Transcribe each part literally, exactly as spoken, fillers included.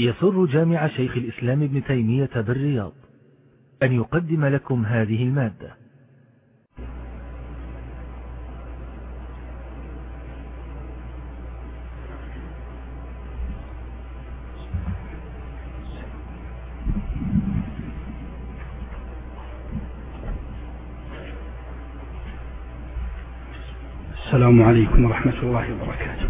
يسر جامع شيخ الإسلام ابن تيمية بالرياض أن يقدم لكم هذه المادة. السلام عليكم ورحمة الله وبركاته.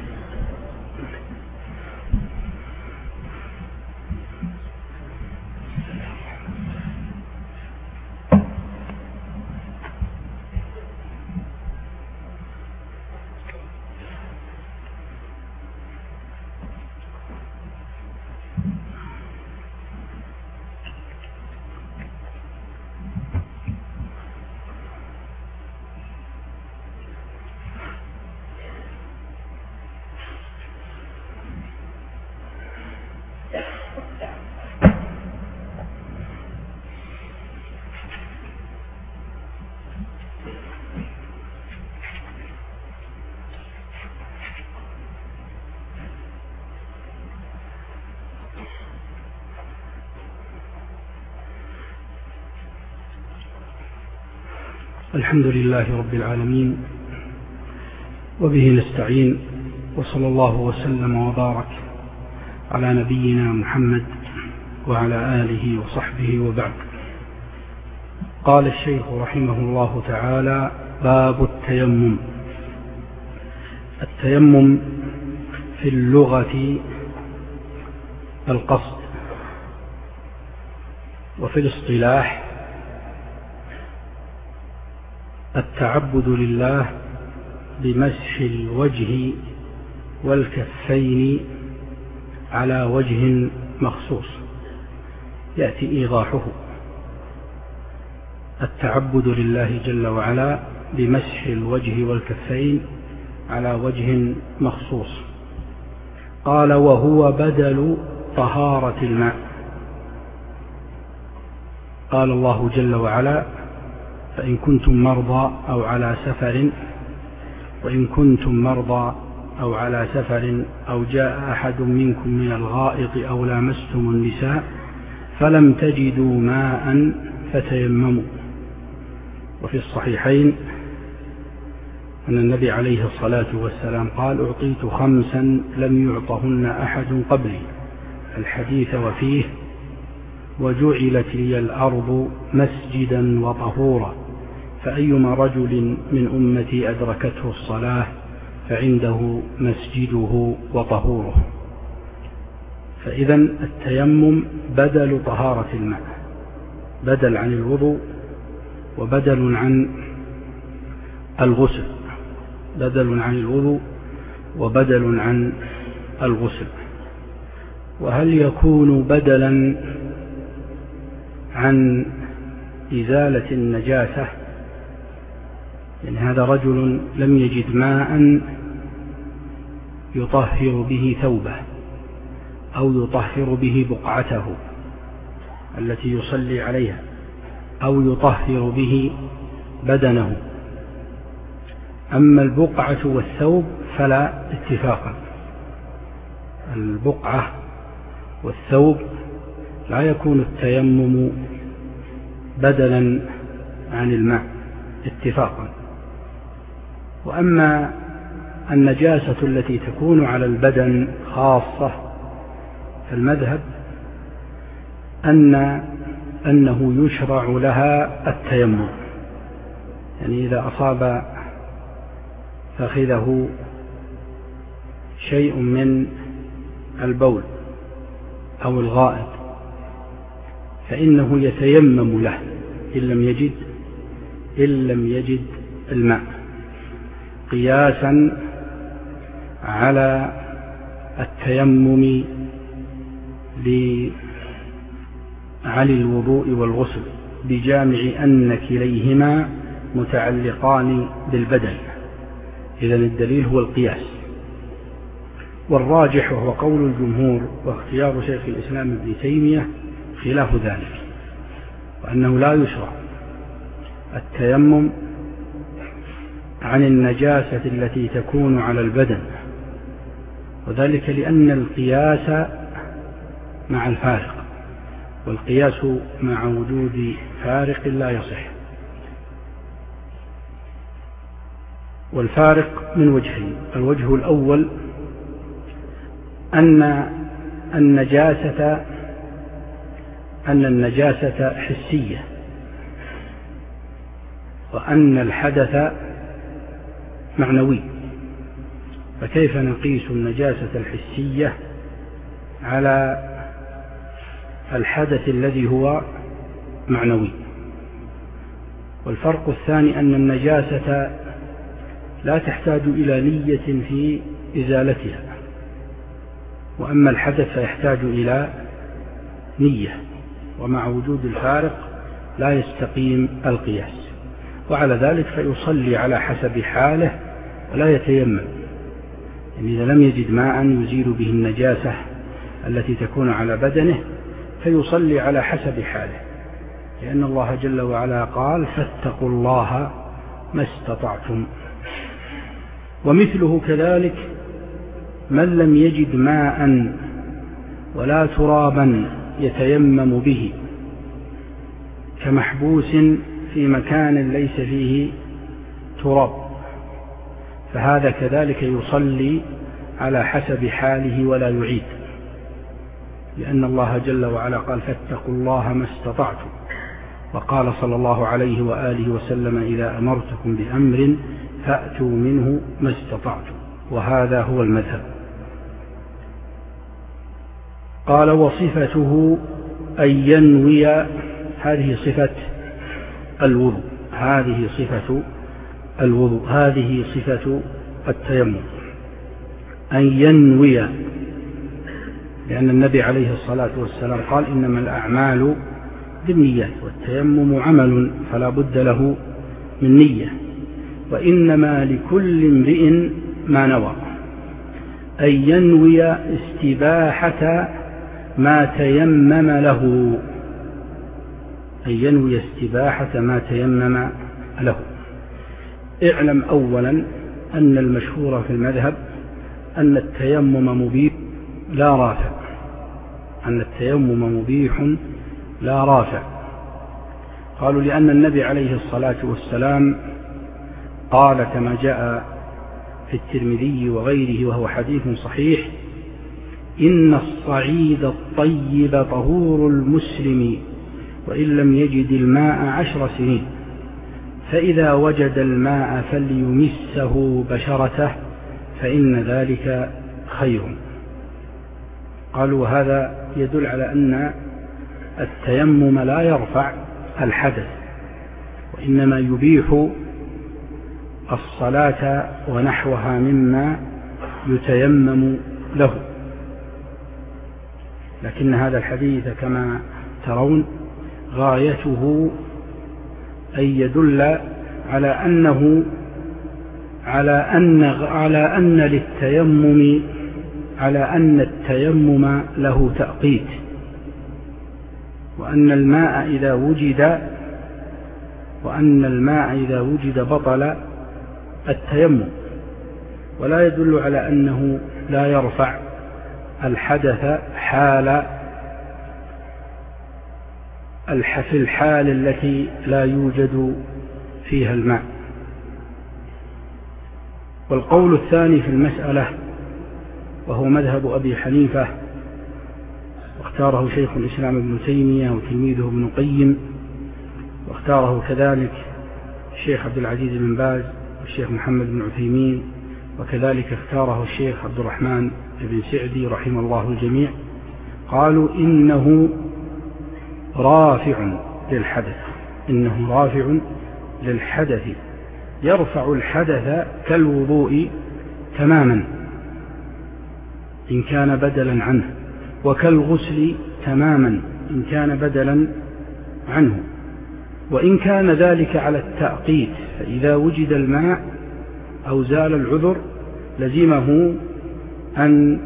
الحمد لله رب العالمين، وبه نستعين، وصلى الله وسلم وبارك على نبينا محمد وعلى آله وصحبه وبعد. قال الشيخ رحمه الله تعالى: باب التيمم. التيمم في اللغة القصد، وفي الاصطلاح التعبد لله بمسح الوجه والكفين على وجه مخصوص. يأتي إيضاحه: التعبد لله جل وعلا بمسح الوجه والكفين على وجه مخصوص. قال: وهو بدل طهارة الماء. قال الله جل وعلا: فإن كنتم مرضى أو على سفر وإن كنتم مرضى أو على سفر أو جاء أحد منكم من الغائط أو لامستم النساء فلم تجدوا ماء فتيمموا. وفي الصحيحين أن النبي عليه الصلاة والسلام قال: أعطيت خمسا لم يعطهن أحد قبلي. الحديث وفيه: وجعلت لي الأرض مسجدا وطهورا، فأيما رجل من أمتي أدركته الصلاة فعنده مسجده وطهوره. فإذا التيمم بدل طهارة الماء، بدل عن الوضوء وبدل عن الغسل، بدل عن الوضوء وبدل عن الغسل. وهل يكون بدلا عن إزالة النجاسة؟ يعني هذا رجل لم يجد ماء يطهر به ثوبه أو يطهر به بقعته التي يصلي عليها أو يطهر به بدنه. أما البقعة والثوب فلا اتفاقا. البقعة والثوب لا يكون التيمم بدلا عن الماء اتفاقا. وأما النجاسة التي تكون على البدن خاصة، فالمذهب أن أنه يشرع لها التيمم. يعني إذا أصاب فخذه شيء من البول أو الغائط فإنه يتيمم له إن لم يجد إن لم يجد الماء، قياسا على التيمم عن الوضوء والغسل، بجامع أن كليهما متعلقان بالبدن. إذن الدليل هو القياس. والراجح وهو قول الجمهور واختيار شيخ الإسلام ابن تيمية خلاف ذلك، وأنه لا يشرع التيمم عن النجاسة التي تكون على البدن، وذلك لأن القياس مع الفارق، والقياس مع وجود فارق لا يصح. والفارق من وجهين: الوجه الأول أن النجاسة أن النجاسة حسية، وأن الحدث معنوي، فكيف نقيس النجاسة الحسية على الحدث الذي هو معنوي؟ والفرق الثاني أن النجاسة لا تحتاج إلى نية في إزالتها، وأما الحدث فيحتاج إلى نية، ومع وجود الفارق لا يستقيم القياس. وعلى ذلك فيصلي على حسب حاله ولا يتيمم، يعني إذا لم يجد ماء يزيل به النجاسة التي تكون على بدنه فيصلي على حسب حاله، لأن الله جل وعلا قال: فاتقوا الله ما استطعتم. ومثله كذلك من لم يجد ماء ولا ترابا يتيمم به، كمحبوس في مكان ليس فيه تراب، فهذا كذلك يصلي على حسب حاله ولا يعيد، لأن الله جل وعلا قال: فاتقوا الله ما استطعتم. وقال صلى الله عليه وآله وسلم: إذا أمرتكم بأمر فأتوا منه ما استطعتم. وهذا هو المذهب. قال: وصفته أن ينوي، هذه صفة الوضوء، هذه صفة الوضوء هذه صفة التيمم، أن ينوي، لأن النبي عليه الصلاة والسلام قال: إنما الأعمال بالنيات، والتيمم عمل فلا بد له من نية، وإنما لكل امرئ ما نوى. أن ينوي استباحة ما تيمم له، أن ينوي استباحة ما تيمم له. اعلم أولا أن المشهور في المذهب أن التيمم مبيح لا رافع، أن التيمم مبيح لا رافع. قالوا: لأن النبي عليه الصلاة والسلام قال كما جاء في الترمذي وغيره وهو حديث صحيح: إن الصعيد الطيب طهور المسلم وإن لم يجد الماء عشر سنين، فإذا وجد الماء فليمسه بشرته فإن ذلك خير. قالوا: هذا يدل على أن التيمم لا يرفع الحدث، وإنما يبيح الصلاة ونحوها مما يتيمم له. لكن هذا الحديث كما ترون غايته أن يدل على أنه على أن على أن للتيمم على أن التيمم له تأقيت، وأن الماء إذا وجد وأن الماء إذا وجد بطل التيمم، ولا يدل على أنه لا يرفع الحدث حال في الحال التي لا يوجد فيها الماء. والقول الثاني في المسألة وهو مذهب أبي حنيفة، واختاره شيخ الإسلام ابن تيمية وتلميذه ابن القيم، واختاره كذلك الشيخ عبد العزيز بن باز والشيخ محمد بن عثيمين، وكذلك اختاره الشيخ عبد الرحمن بن سعدي رحمه الله الجميع. قالوا: إنه رافع للحدث، إنه رافع للحدث، يرفع الحدث كالوضوء تماما إن كان بدلا عنه، وكالغسل تماما إن كان بدلا عنه، وإن كان ذلك على التأقيت، فإذا وجد الماء أو زال العذر لزمه أن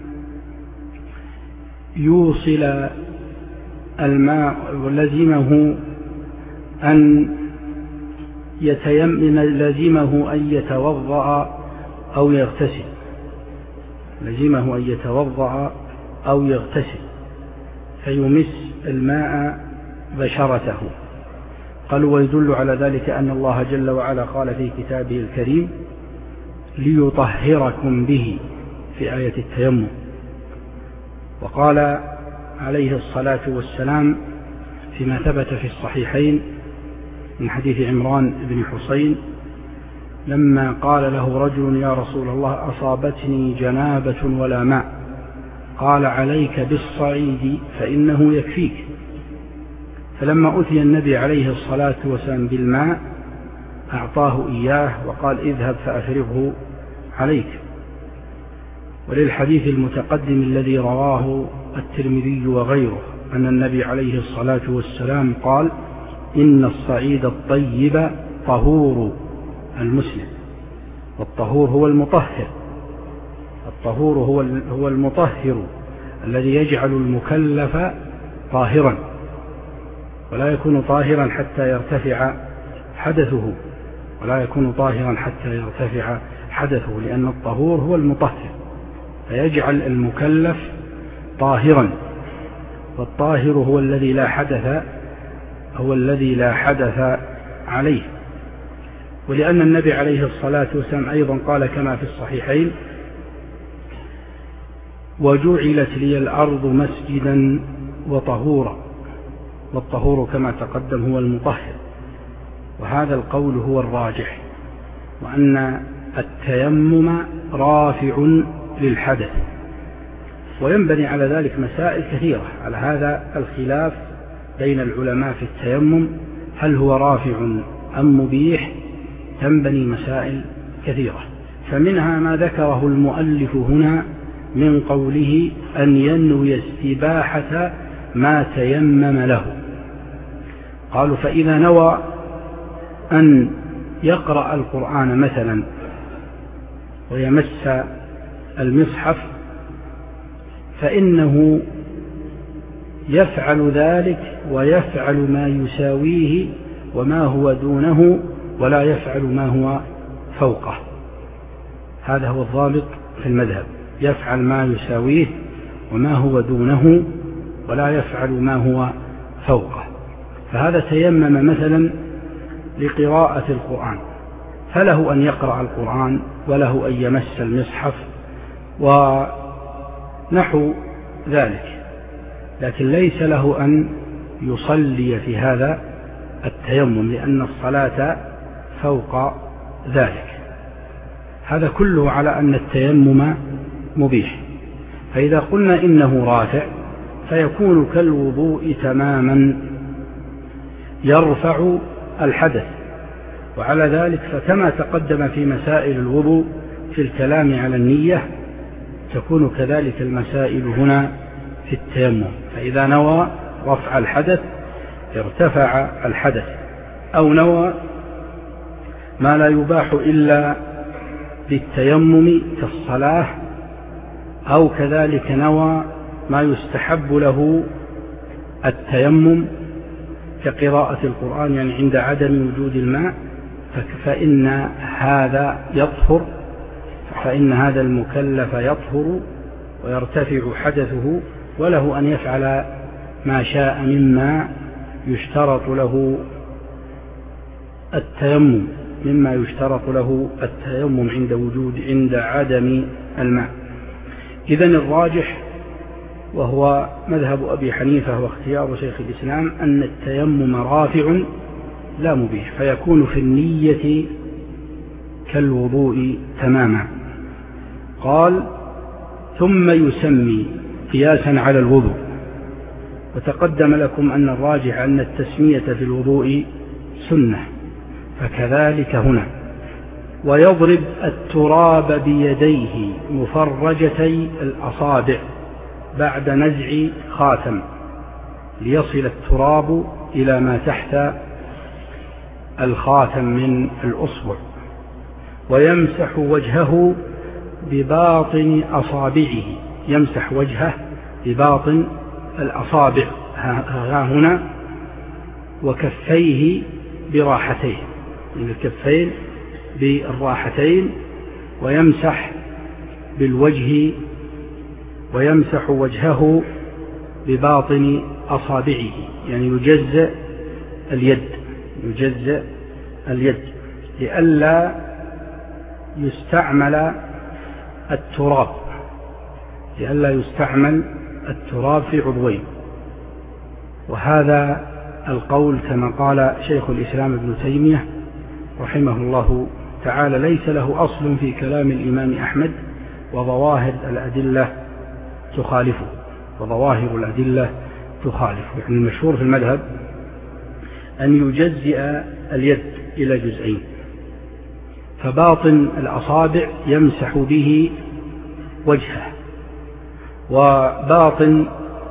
يوصل الماء، ولزمه أن يتيمم، لزمه أن يتوضأ أو يغتسل، لزمه أن يتوضأ أو يغتسل. فيمس الماء بشرته. قالوا ويدل على ذلك أن الله جل وعلا قال في كتابه الكريم ليطهركم به في آية التيمم. وقال عليه الصلاة والسلام فيما ثبت في الصحيحين من حديث عمران بن حسين لما قال له رجل يا رسول الله أصابتني جنابة ولا ماء، قال عليك بالصعيد فإنه يكفيك. فلما أتي النبي عليه الصلاة والسلام بالماء أعطاه إياه وقال اذهب فأفرغه عليك. وللحديث المتقدم الذي رواه الترمذي وغيره أن النبي عليه الصلاة والسلام قال إن الصعيد الطيب طهور المسلم، والطهور هو المطهر، الطهور هو هو المطهر الذي يجعل المكلف طاهرا، ولا يكون طاهرا حتى يرتفع حدثه ولا يكون طاهرا حتى يرتفع حدثه لأن الطهور هو المطهر فيجعل المكلف طاهرا، والطاهر هو الذي لا حدث هو الذي لا حدث عليه. ولأن النبي عليه الصلاة والسلام أيضا قال كما في الصحيحين وجعلت لي الأرض مسجدا وطهورا، والطهور كما تقدم هو المطهر. وهذا القول هو الراجح، وأن التيمم رافع للحدث. وينبني على ذلك مسائل كثيرة على هذا الخلاف بين العلماء في التيمم، هل هو رافع أم مبيح؟ تنبني مسائل كثيرة، فمنها ما ذكره المؤلف هنا من قوله أن ينوي استباحة ما تيمم له. قالوا فإذا نوى أن يقرأ القرآن مثلا ويمس المصحف فإنه يفعل ذلك ويفعل ما يساويه وما هو دونه ولا يفعل ما هو فوقه. هذا هو الضابط في المذهب، يفعل ما يساويه وما هو دونه ولا يفعل ما هو فوقه. فهذا تيمم مثلا لقراءة القرآن، فله أن يقرأ القرآن وله أن يمس المصحف ونحو ذلك، لكن ليس له أن يصلي في هذا التيمم لأن الصلاة فوق ذلك. هذا كله على أن التيمم مبيح. فإذا قلنا إنه رافع فيكون كالوضوء تماما يرفع الحدث. وعلى ذلك فكما تقدم في مسائل الوضوء في الكلام على النية تكون كذلك المسائل هنا في التيمم. فإذا نوى رفع الحدث ارتفع الحدث، أو نوى ما لا يباح إلا بالتيمم كالصلاة، أو كذلك نوى ما يستحب له التيمم كقراءة القرآن يعني عند عدم وجود الماء، فإن هذا يطهر فإن هذا المكلف يطهر ويرتفع حدثه، وله أن يفعل ما شاء مما يشترط له التيمم مما يشترط له التيمم عند وجود عند عدم الماء. إذن الراجح وهو مذهب أبي حنيفة واختيار شيخ الإسلام أن التيمم رافع لا مبيح، فيكون في النية كالوضوء تماما. قال ثم يسمي قياسا على الوضوء. وتقدم لكم أن الراجح أن التسمية في الوضوء سنة، فكذلك هنا. ويضرب التراب بيديه مفرجتي الأصابع بعد نزع خاتم ليصل التراب إلى ما تحت الخاتم من الأصبع، ويمسح وجهه بباطن أصابعه، يمسح وجهه بباطن الأصابع ها هنا، وكفيه براحتين، من الكفين بالراحتين، ويمسح بالوجه ويمسح وجهه بباطن أصابعه، يعني يجزئ اليد يجزئ اليد لئلا يستعمل التراب لئلا يستعمل التراب في عضوين. وهذا القول كما قال شيخ الإسلام ابن تيمية رحمه الله تعالى ليس له أصل في كلام الإمام أحمد، وظواهر الأدلة تخالفه وظواهر الأدلة تخالفه يعني المشهور في المذهب أن يجزئ اليد إلى جزئين، فباطن الأصابع يمسح به وجهه، وباطن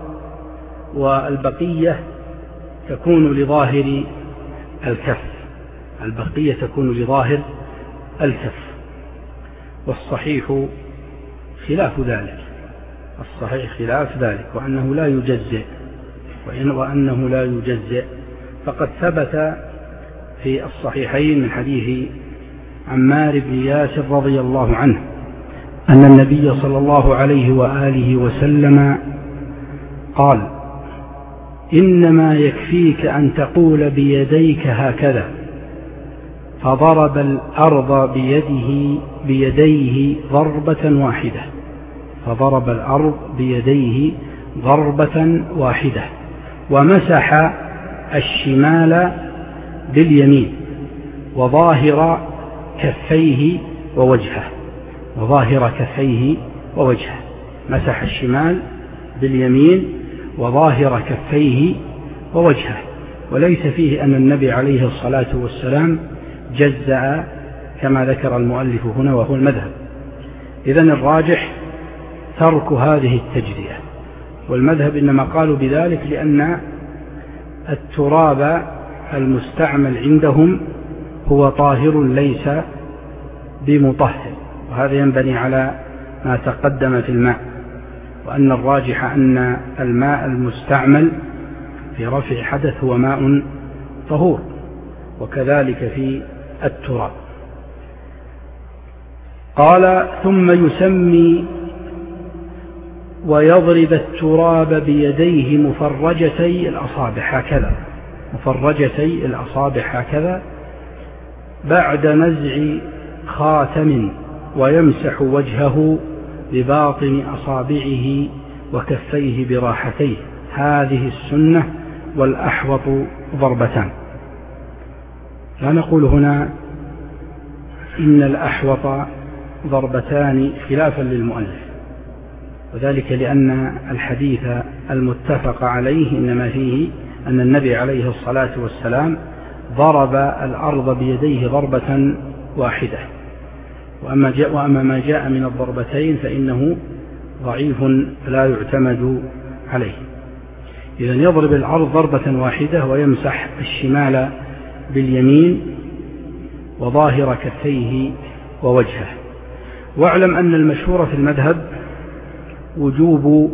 والبقية تكون لظاهر الكف البقية تكون لظاهر الكف والصحيح خلاف ذلك الصحيح خلاف ذلك وأنه لا يجزئ وأنه لا يجزئ فقد ثبت في الصحيحين من حديث عمار بن ياسر رضي الله عنه أن النبي صلى الله عليه وآله وسلم قال: إنما يكفيك أن تقول بيديك هكذا، فضرب الأرض بيده بيديه ضربة واحدة فضرب الأرض بيديه ضربة واحدة ومسح الشمال باليمين وظاهر كفيه ووجهه وظاهر كفيه ووجهه مسح الشمال باليمين وظاهر كفيه ووجهه. وليس فيه أن النبي عليه الصلاة والسلام جزأ كما ذكر المؤلف هنا وهو المذهب. إذن الراجح ترك هذه التجزئة، والمذهب إنما قالوا بذلك لأن التراب المستعمل عندهم هو طاهر ليس بمطهر، وهذا ينبني على ما تقدم في الماء، وأن الراجح أن الماء المستعمل في رفع حدث هو ماء طهور، وكذلك في التراب. قال: ثم يسمي ويضرب التراب بيديه مفرجتي الأصابع هكذا مفرجتي الأصابع هكذا بعد نزع خاتم، ويمسح وجهه بباطن أصابعه وكفيه براحتيه. هذه السنة والأحوط ضربتان. لا نقول هنا إن الأحوط ضربتان خلافا للمؤلف، وذلك لأن الحديث المتفق عليه إنما فيه أن النبي عليه الصلاة والسلام ضرب الأرض بيديه ضربة واحدة، وأما, جاء وأما ما جاء من الضربتين فإنه ضعيف لا يعتمد عليه. إذن يضرب الأرض ضربة واحدة ويمسح الشمال باليمين وظاهر كفيه ووجهه. واعلم أن المشهور في المذهب وجوب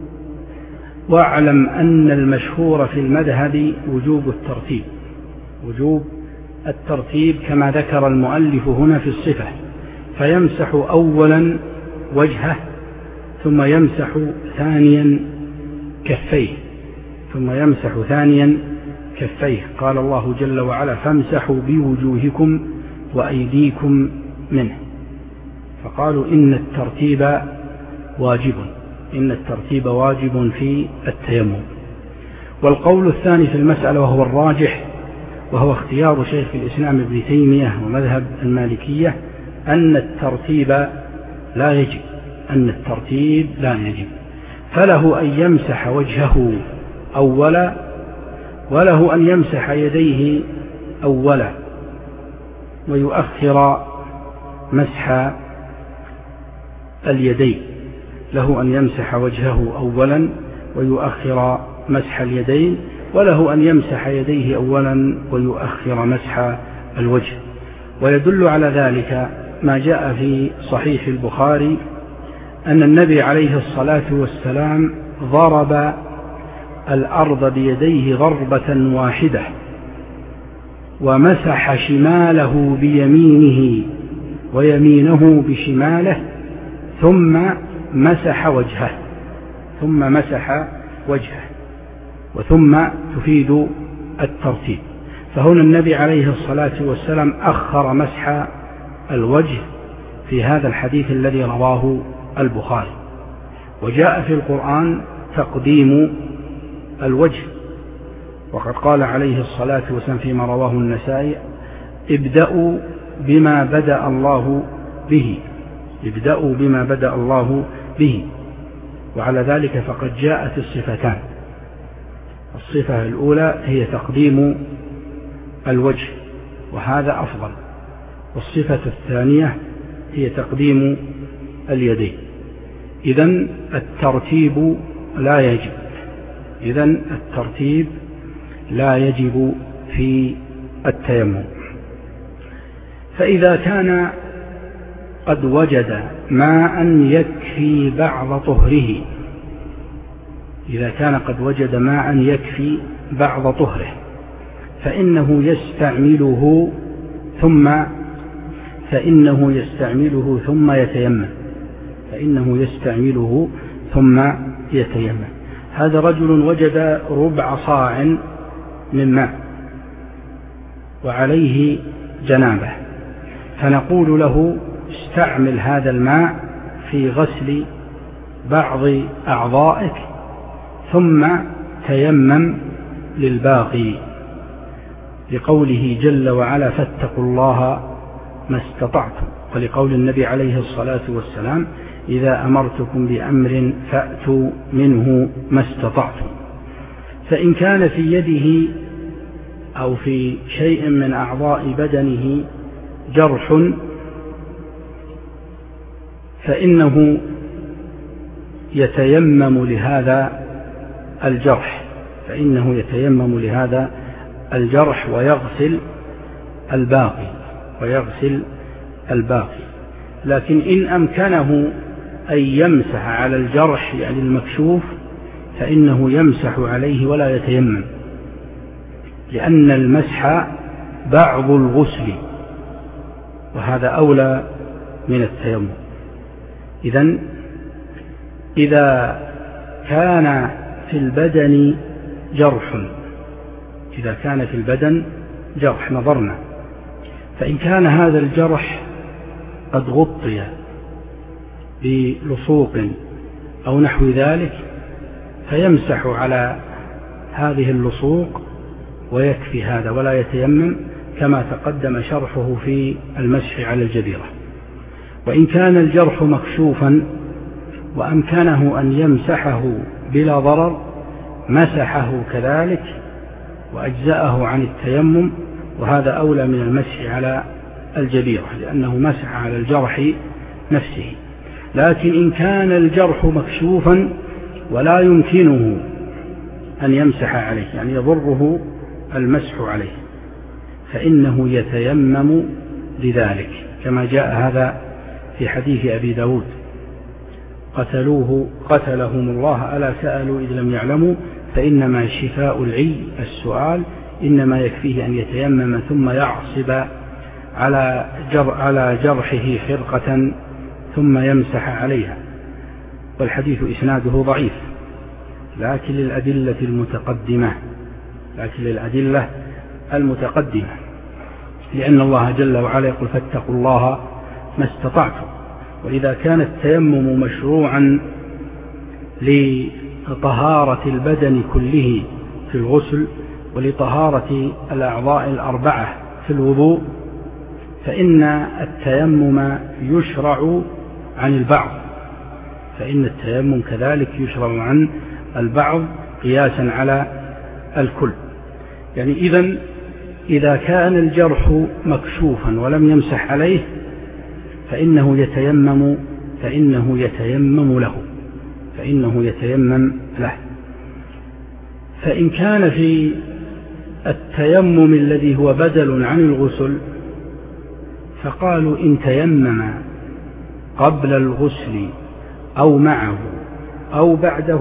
واعلم أن المشهور في المذهب وجوب الترتيب وجوب الترتيب كما ذكر المؤلف هنا في الصفة، فيمسح أولا وجهه ثم يمسح ثانيا كفيه ثم يمسح ثانيا كفيه قال الله جل وعلا: فامسحوا بوجوهكم وأيديكم منه. فقالوا إن الترتيب واجب إن الترتيب واجب في التيمم. والقول الثاني في المسألة وهو الراجح وهو اختيار شيخ الإسلام ابن تيمية ومذهب المالكية أن الترتيب لا يجب أن الترتيب لا يجب فله أن يمسح وجهه أولا، وله أن يمسح يديه أولا، ويؤخر مسح اليدين. له أن يمسح وجهه أولا ويؤخر مسح اليدين، وله أن يمسح يديه أولا ويؤخر مسح الوجه. ويدل على ذلك ما جاء في صحيح البخاري أن النبي عليه الصلاة والسلام ضرب الأرض بيديه ضربة واحدة ومسح شماله بيمينه ويمينه بشماله ثم مسح وجهه ثم مسح وجهه، وثم تفيد الترتيب. فهنا النبي عليه الصلاة والسلام أخر مسح الوجه في هذا الحديث الذي رواه البخاري. وجاء في القرآن تقديم الوجه، وقد قال عليه الصلاة والسلام فيما رواه النسائي: ابدأوا بما بدأ الله به، ابدأوا بما بدأ الله به. وعلى ذلك فقد جاءت الصفتان: الصفة الأولى هي تقديم الوجه، وهذا أفضل، والصفة الثانية هي تقديم اليدين. إذن الترتيب لا يجب، إذن الترتيب لا يجب في التيمم. فإذا كان قد وجد ماء يكفي بعض طهره، إذا كان قد وجد ماء يكفي بعض طهره فإنه يستعمله ثم فإنه يستعمله ثم يتيمم فإنه يستعمله ثم يتيمم. هذا رجل وجد ربع صاع من ماء وعليه جنابه، فنقول له: استعمل هذا الماء في غسل بعض أعضائك ثم تيمم للباقي، لقوله جل وعلا: فاتقوا الله ما استطعتم، ولقول النبي عليه الصلاة والسلام: إذا أمرتكم بأمر فأتوا منه ما استطعتم. فإن كان في يده أو في شيء من أعضاء بدنه جرح فإنه يتيمم لهذا الجرح فإنه يتيمم لهذا الجرح ويغسل الباقي ويغسل الباقي. لكن إن أمكنه أن يمسح على الجرح يعني المكشوف فإنه يمسح عليه ولا يتيمم، لأن المسح بعض الغسل وهذا أولى من التيمم. إذن إذا كان في البدن جرح إذا كان في البدن جرح نظرنا، فإن كان هذا الجرح قد غطي بلصوق أو نحو ذلك فيمسح على هذه اللصوق ويكفي هذا ولا يتيمم، كما تقدم شرحه في المسح على الجبيرة. وإن كان الجرح مكشوفا وأمكنه أن يمسحه بلا ضرر مسحه كذلك وأجزأه عن التيمم، وهذا أولى من المسح على الجبيرة لأنه مسح على الجرح نفسه. لكن إن كان الجرح مكشوفا ولا يمكنه أن يمسح عليه يعني يضره المسح عليه فإنه يتيمم لذلك، كما جاء هذا في حديث أبي داود: قتلوه قتلهم الله ألا سألوا إذ لم يعلموا فإنما شفاء العي السؤال، إنما يكفيه أن يتيمم ثم يعصب على جر على جرحه خرقة ثم يمسح عليها. والحديث إسناده ضعيف لكن للأدلة المتقدمة لكن للأدلة المتقدمة لأن الله جل وعلا يقول: فاتقوا الله ما استطعتم. وإذا كان التيمم مشروعا لطهارة البدن كله في الغسل ولطهارة الأعضاء الأربعة في الوضوء فإن التيمم يشرع عن البعض فإن التيمم كذلك يشرع عن البعض قياسا على الكل. يعني إذن إذا كان الجرح مكشوفا ولم يمسح عليه فإنه يتيمم فإنه يتيمم له فإنه يتيمم له. فإن كان في التيمم الذي هو بدل عن الغسل فقالوا: إن تيمم قبل الغسل أو معه أو بعده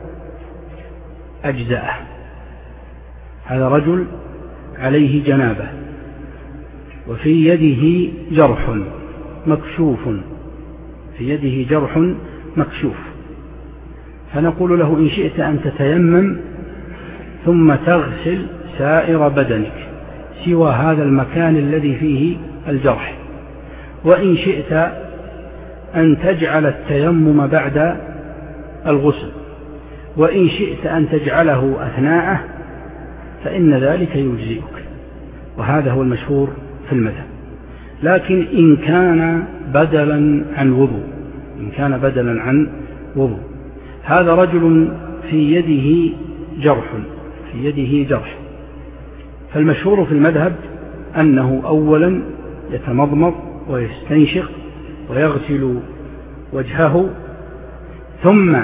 أجزأه. هذا رجل عليه جنابة وفي يده جرح مكشوف في يده جرح مكشوف فنقول له إن شئت أن تتيمم ثم تغسل سائر بدنك سوى هذا المكان الذي فيه الجرح، وإن شئت أن تجعل التيمم بعد الغسل، وإن شئت أن تجعله أثناءه فإن ذلك يجزئك. وهذا هو المشهور في المذهب. لكن إن كان بدلا عن وضوء إن كان بدلا عن وضوء هذا رجل في يده جرح في يده جرح فالمشهور في المذهب أنه أولا يتمضمض ويستنشق ويغسل وجهه ثم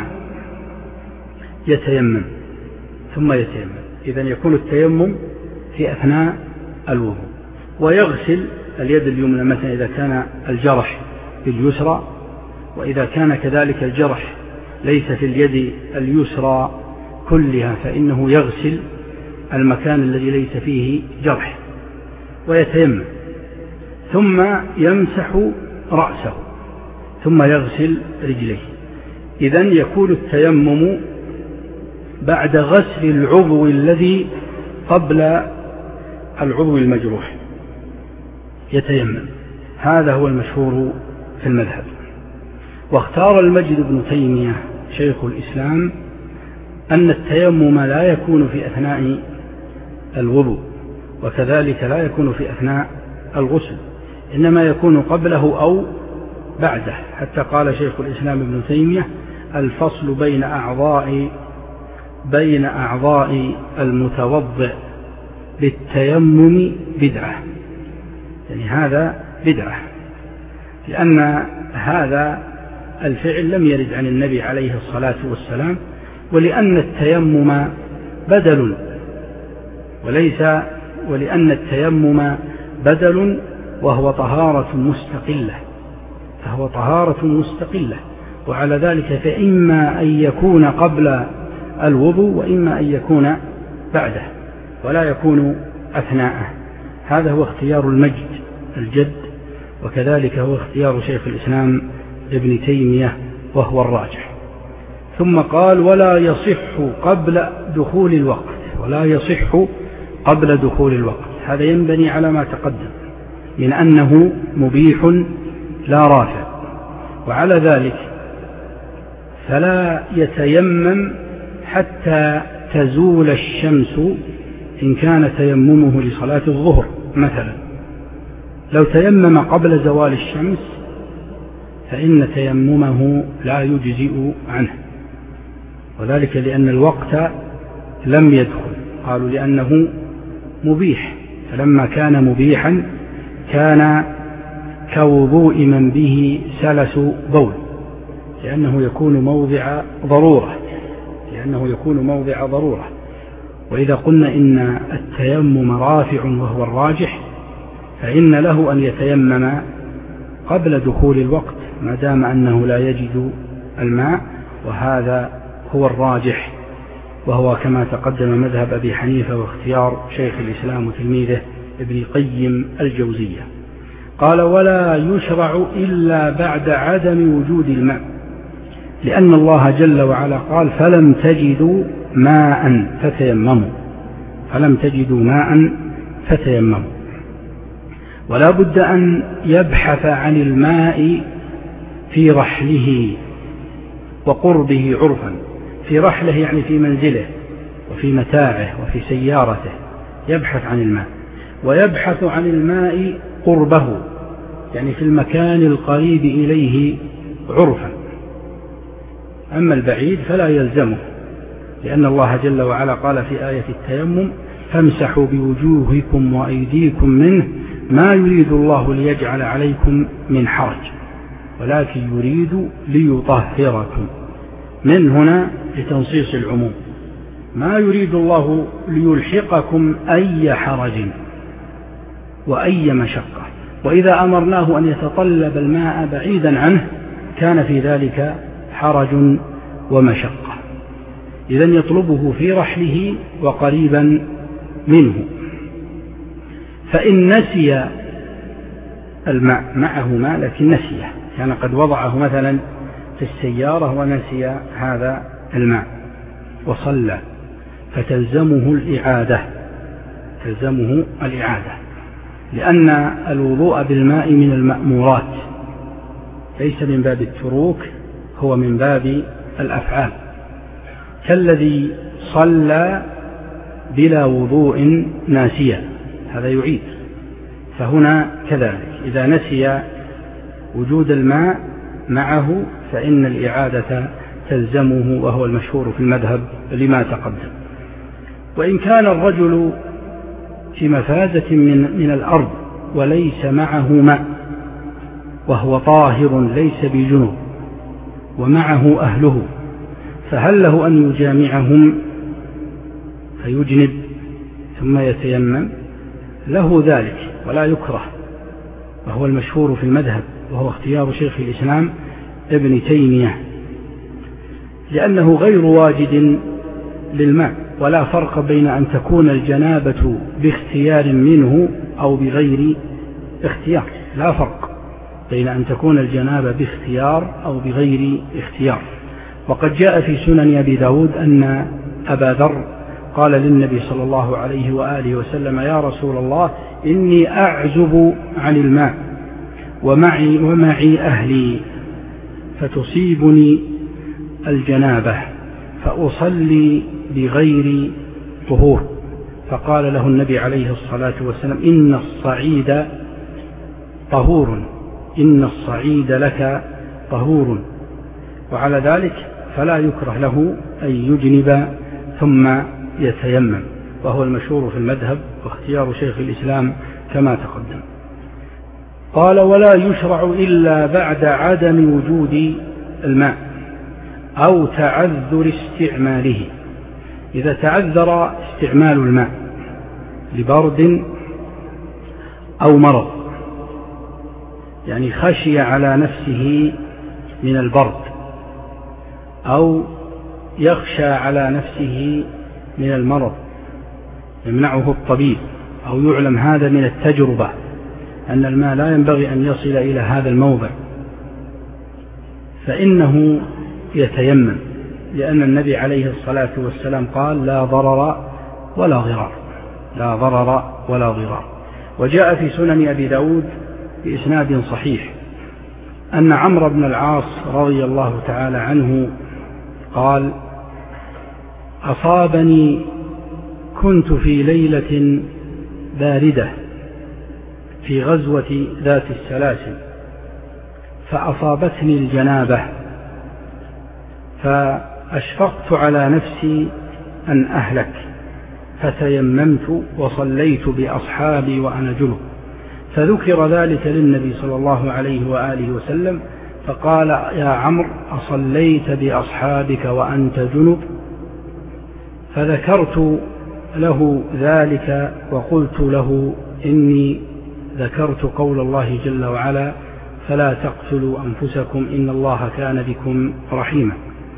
يتيمم ثم يتيمم إذن يكون التيمم في أثناء الوضوء، ويغسل اليد اليمنى مثلا إذا كان الجرح باليسرى، وإذا كان كذلك الجرح ليس في اليد اليسرى كلها فإنه يغسل المكان الذي ليس فيه جرح ويتيمم، ثم يمسح رأسه ثم يغسل رجليه. إذن يكون التيمم بعد غسل العضو الذي قبل العضو المجروح يتيمم. هذا هو المشهور في المذهب. واختار المجد بن تيمية شيخ الإسلام أن التيمم لا يكون في أثناء الوضوء، وكذلك لا يكون في أثناء الغسل، إنما يكون قبله أو بعده. حتى قال شيخ الإسلام ابن تيمية: الفصل بين أعضاء بين أعضاء المتوضئ بالتيمم بدعة، يعني هذا بدعة، لأن هذا الفعل لم يرد عن النبي عليه الصلاة والسلام، ولأن التيمم بدل وليس ولأن التيمم بدل وهو طهارة مستقلة فهو طهارة مستقلة وعلى ذلك فإما أن يكون قبل الوضوء وإما أن يكون بعده ولا يكون أثناءه. هذا هو اختيار المجد الجد، وكذلك هو اختيار شيخ الإسلام ابن تيمية وهو الراجح. ثم قال: ولا يصح قبل دخول الوقت ولا يصح قبل دخول الوقت. هذا ينبني على ما تقدم من أنه مبيح لا رافع، وعلى ذلك فلا يتيمم حتى تزول الشمس إن كان تيممه لصلاة الظهر مثلا. لو تيمم قبل زوال الشمس فإن تيممه لا يجزئ عنه، وذلك لأن الوقت لم يدخل. قالوا لأنه مبيح، فلما كان مبيحا كان كوضوء من به سلس بول، لأنه يكون موضع ضرورة لأنه يكون موضع ضرورة. وإذا قلنا إن التيمم رافع وهو الراجح فإن له أن يتيمم قبل دخول الوقت ما دام أنه لا يجد الماء، وهذا هو الراجح، وهو كما تقدم مذهب أبي حنيفة واختيار شيخ الإسلام وتلميذه ابن قيم الجوزية. قال: ولا يشرع إلا بعد عدم وجود الماء، لأن الله جل وعلا قال: فلم تجدوا ماء فتيمموا فلم تجدوا ماء فتيمموا. ولا بد أن يبحث عن الماء في رحله وقربه عرفا. في رحله يعني في منزله وفي متاعه وفي سيارته يبحث عن الماء، ويبحث عن الماء قربه يعني في المكان القريب إليه عرفا. أما البعيد فلا يلزمه، لأن الله جل وعلا قال في آية التيمم: فامسحوا بوجوهكم وأيديكم منه ما يريد الله ليجعل عليكم من حرج ولكن يريد ليطهركم. من هنا لتنصيص العموم، ما يريد الله ليلحقكم أي حرج وأي مشقة. وإذا أمرناه أن يتطلب الماء بعيدا عنه كان في ذلك حرج ومشقة. إذن يطلبه في رحله وقريبا منه. فإن نسي الماء، معه ماء لكن نسيه، كان قد وضعه مثلا في السيارة ونسي هذا الماء وصلى فتلزمه الإعادة تلزمه الإعادة لأن الوضوء بالماء من المأمورات، ليس من باب التروك، هو من باب الأفعال، كالذي صلى بلا وضوء ناسيا هذا يعيد. فهنا كذلك إذا نسي وجود الماء معه فإن الإعادة تلزمه، وهو المشهور في المذهب لما تقدم. وإن كان الرجل في مفازة من, من الأرض وليس معه ماء وهو طاهر ليس بجنوب ومعه أهله، فهل له أن يجامعهم فيجنب ثم يتيمم؟ له ذلك ولا يكره، وهو المشهور في المذهب، وهو اختيار شيخ الإسلام ابن تيمية، لأنه غير واجد للماء، ولا فرق بين أن تكون الجنابة باختيار منه أو بغير اختيار، لا فرق بين أن تكون الجنابة باختيار أو بغير اختيار. وقد جاء في سنن أبي داود أن أبا ذر قال للنبي صلى الله عليه وآله وسلم: يا رسول الله، إني أعزب عن الماء ومعي, ومعي أهلي فتصيبني الجنابة فأصلي بغير طهور. فقال له النبي عليه الصلاة والسلام: إن الصعيد طهور، إن الصعيد لك طهور. وعلى ذلك فلا يكره له أن يجنب ثم يتيمم، وهو المشهور في المذهب واختيار شيخ الإسلام كما تقدم. قال: ولا يشرع إلا بعد عدم وجود الماء أو تعذر استعماله. إذا تعذر استعمال الماء لبرد أو مرض، يعني خشي على نفسه من البرد أو يخشى على نفسه من المرض يمنعه الطبيب، أو يعلم هذا من التجربة أن الماء لا ينبغي أن يصل إلى هذا الموضع، فإنه يتيمم، لأن النبي عليه الصلاة والسلام قال: لا ضرر ولا ضرار، لا ضرر ولا ضرار. وجاء في سنن أبي داود بإسناد صحيح أن عمرو بن العاص رضي الله تعالى عنه قال: أصابني، كنت في ليلة باردة في غزوة ذات السلاسل، فأصابتني الجنابة، فأشفقت على نفسي أن أهلك، فتيممت وصليت بأصحابي وأنا جنب. فذكر ذلك للنبي صلى الله عليه وآله وسلم، فقال: يا عمرو، أصليت بأصحابك وأنت جنب؟ فذكرت له ذلك وقلت له: إني ذكرت قول الله جل وعلا: فلا تقتلوا أنفسكم إن الله كان بكم رحيما.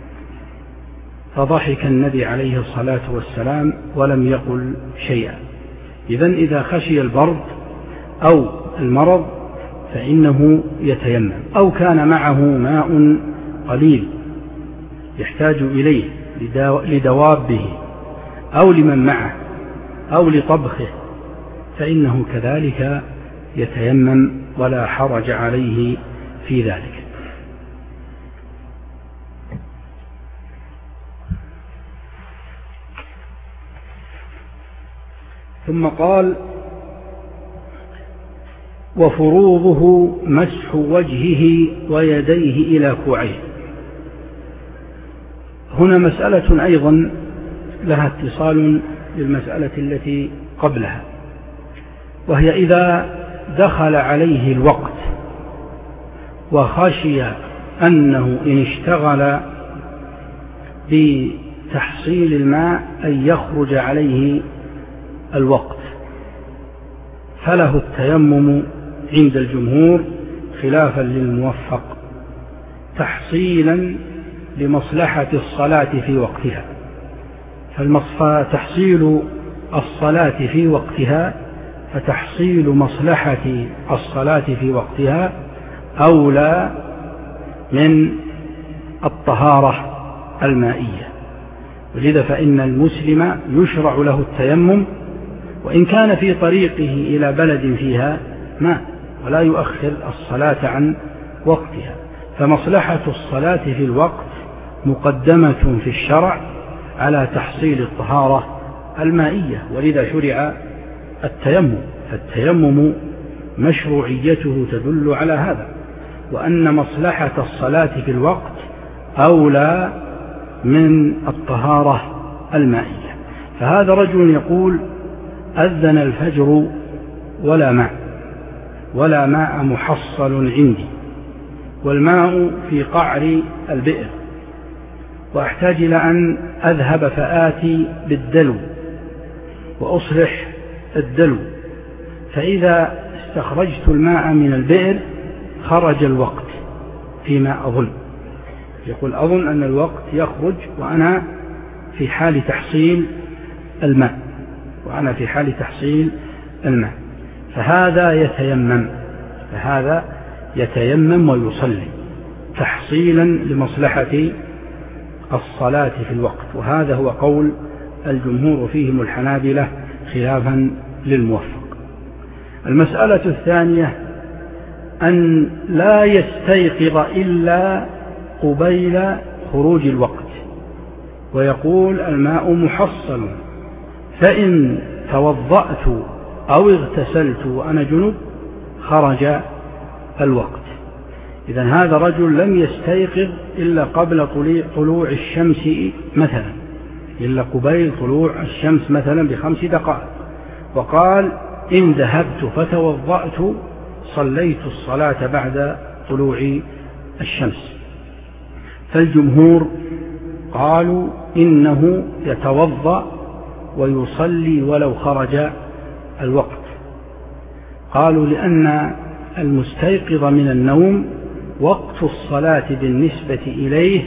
فضحك النبي عليه الصلاة والسلام ولم يقل شيئا. إذن إذا خشي البرد أو المرض فإنه يتيمم، أو كان معه ماء قليل يحتاج إليه لدوابه أو لمن معه أو لطبخه، فإنه كذلك يتيمم ولا حرج عليه في ذلك. ثم قال: وفروضه مسح وجهه ويديه إلى كوعيه. هنا مسألة أيضا لها اتصال بالمسألة التي قبلها، وهي إذا دخل عليه الوقت وخشي أنه إن اشتغل بتحصيل الماء أن يخرج عليه الوقت، فله التيمم عند الجمهور خلافا للموفق تحصيلا لمصلحة الصلاة في وقتها. فتحصيل الصلاة في وقتها فتحصيل مصلحة الصلاة في وقتها أولى من الطهارة المائية. ولذا فإن المسلم يشرع له التيمم وإن كان في طريقه إلى بلد فيها ماء، ولا يؤخر الصلاة عن وقتها. فمصلحة الصلاة في الوقت مقدمة في الشرع على تحصيل الطهارة المائية، ولذا شرع التيمم. فالتيمم مشروعيته تدل على هذا، وأن مصلحة الصلاة في الوقت أولى من الطهارة المائية. فهذا رجل يقول: أذن الفجر ولا ماء، ولا ماء محصل عندي، والماء في قعر البئر، وأحتاج إلى أن أذهب فآتي بالدلو وأصلح الدلو، فإذا استخرجت الماء من البئر خرج الوقت فيما أظن. يقول: أظن أن الوقت يخرج وأنا في حال تحصيل الماء وأنا في حال تحصيل الماء فهذا يتيمم فهذا يتيمم ويصلي تحصيلا لمصلحة الصلاة في الوقت. وهذا هو قول الجمهور فيهم الحنابلة خلافا للموفق. المسألة الثانية أن لا يستيقظ إلا قبيل خروج الوقت، ويقول: الماء محصل، فإن توضأت أو اغتسلت وأنا جنب خرج الوقت. إذن هذا رجل لم يستيقظ إلا قبل طلوع الشمس مثلا، إلا قبيل طلوع الشمس مثلا بخمس دقائق، وقال: إن ذهبت فتوضأت صليت الصلاة بعد طلوع الشمس. فالجمهور قالوا إنه يتوضأ ويصلي ولو خرج الوقت. قالوا لأن المستيقظ من النوم وقت الصلاة بالنسبة إليه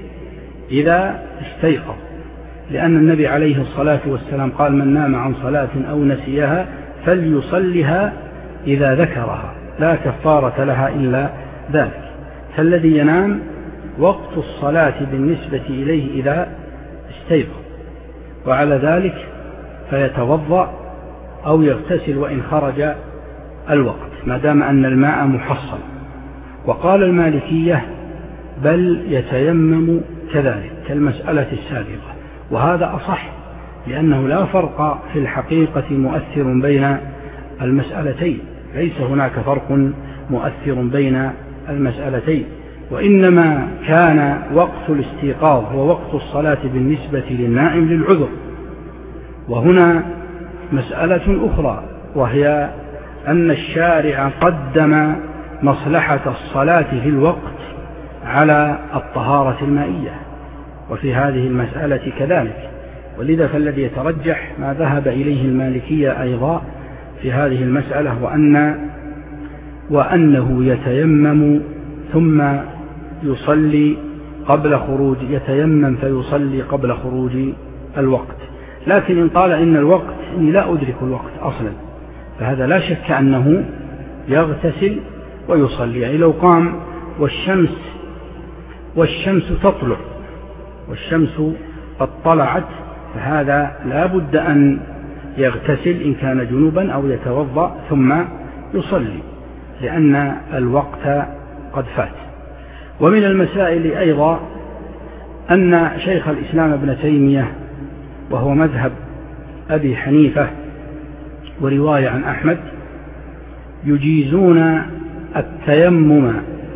إذا استيقظ، لأن النبي عليه الصلاة والسلام قال: من نام عن صلاة أو نسيها فليصلها إذا ذكرها، لا كفارة لها إلا ذلك. فالذي ينام وقت الصلاة بالنسبة إليه إذا استيقظ، وعلى ذلك فيتوضأ أو يغتسل وإن خرج الوقت ما دام أن الماء محصل. وقال المالكية: بل يتيمم كذلك كالمسألة السابقة، وهذا أصح، لأنه لا فرق في الحقيقة مؤثر بين المسألتين، ليس هناك فرق مؤثر بين المسألتين، وإنما كان وقت الاستيقاظ هو وقت الصلاة بالنسبة للنائم للعذر. وهنا مسألة أخرى، وهي أن الشارع قدم مصلحة الصلاة في الوقت على الطهارة المائية، وفي هذه المسألة كذلك. ولذا فالذي يترجح ما ذهب إليه المالكية أيضا في هذه المسألة، وأن وأنه يتيمم ثم يصلي قبل خروج يتيمم فيصلي قبل خروج الوقت. لكن إن قال إن الوقت إني لا أدرك الوقت أصلا، فهذا لا شك أنه يغتسل ويصلي. يعني لو قام والشمس والشمس تطلع والشمس قد طلعت، فهذا لا بد أن يغتسل إن كان جنوبا أو يتوضأ ثم يصلي، لأن الوقت قد فات. ومن المسائل أيضا أن شيخ الإسلام ابن تيمية، وهو مذهب أبي حنيفة ورواية عن أحمد، يجيزون التيمم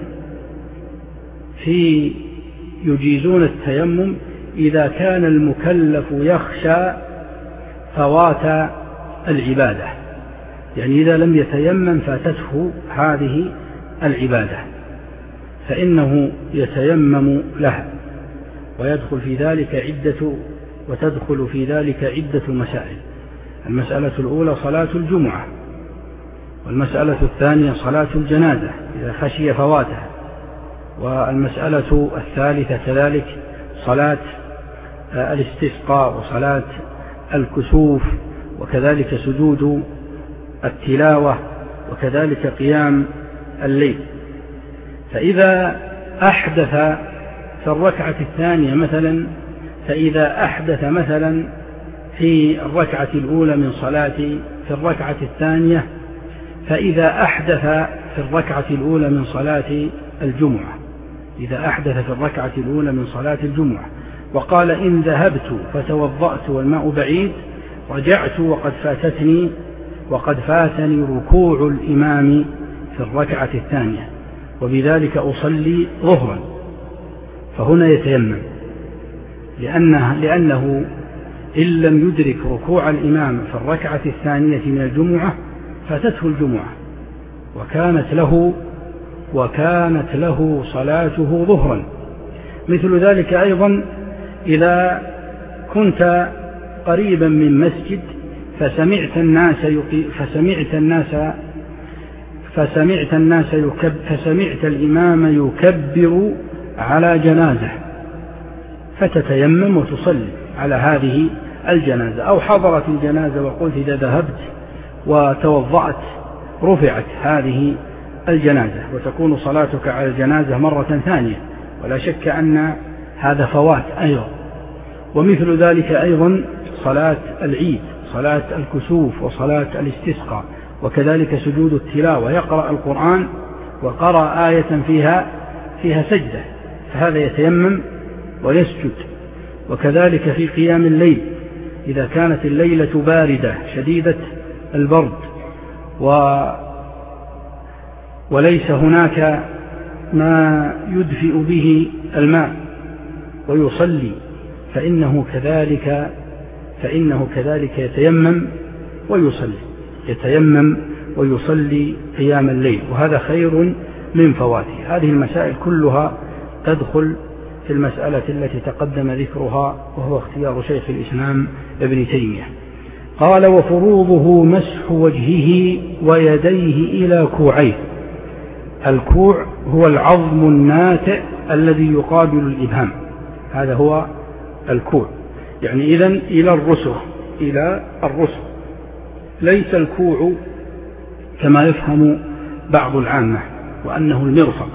في يجيزون التيمم إذا كان المكلف يخشى فوات العبادة، يعني إذا لم يتيمم فاتته هذه العبادة فإنه يتيمم لها، ويدخل في ذلك عدة وتدخل في ذلك عدة مسائل. المسألة الأولى صلاة الجمعة، والمسألة الثانية صلاة الجنازة إذا خشي فواتها، والمسألة الثالثة كذلك صلاة الاستسقاء وصلاة الكسوف، وكذلك سجود التلاوة، وكذلك قيام الليل. فإذا أحدث في الركعة الثانية مثلا فإذا أحدث مثلا في الركعة الأولى من صلاة في الركعة الثانية فإذا أحدث في الركعة الأولى من صلاة الجمعة إذا أحدث في الركعة الأولى من صلاة الجمعة وقال إن ذهبت فتوضأت والماء بعيد رجعت وقد فاتتني وقد فاتني ركوع الإمام في الركعة الثانية وبذلك أصلي ظهرا، فهنا يتيمم لأنه, لأنه إن لم يدرك ركوع الإمام في الركعة الثانية من الجمعة فاتته الجمعة وكانت له وكانت له صلاته ظهرا. مثل ذلك أيضا إذا كنت قريبا من مسجد فسمعت الناس فسمعت الناس فسمعت الناس يكب فسمعت الإمام يكبر على جنازة فتتيمم وتصلي على هذه الجنازة، أو حضرت الجنازة وقلت إذا ذهبت وتوضأت رفعت هذه الجنازة وتكون صلاتك على الجنازة مرة ثانية، ولا شك أن هذا فوات أيضا. ومثل ذلك أيضا صلاة العيد، صلاة الكسوف وصلاة الاستسقاء، وكذلك سجود التلاوة يقرأ القرآن وقرأ آية فيها فيها سجدة فهذا يتيمم ويسجد. وكذلك في قيام الليل إذا كانت الليلة باردة شديدة البرد و وليس هناك ما يدفئ به الماء ويصلي فإنه كذلك فإنه كذلك يتيمم ويصلي يتيمم ويصلي قيام الليل، وهذا خير من فواته. هذه المسائل كلها تدخل في المسألة التي تقدم ذكرها وهو اختيار شيخ الإسلام ابن تيمية. قال وفروضه مسح وجهه ويديه إلى كوعيه. الكوع هو العظم الناتئ الذي يقابل الإبهام، هذا هو الكوع، يعني إذن إلى الرسغ إلى الرسغ، ليس الكوع كما يفهم بعض العامة وأنه المرفق،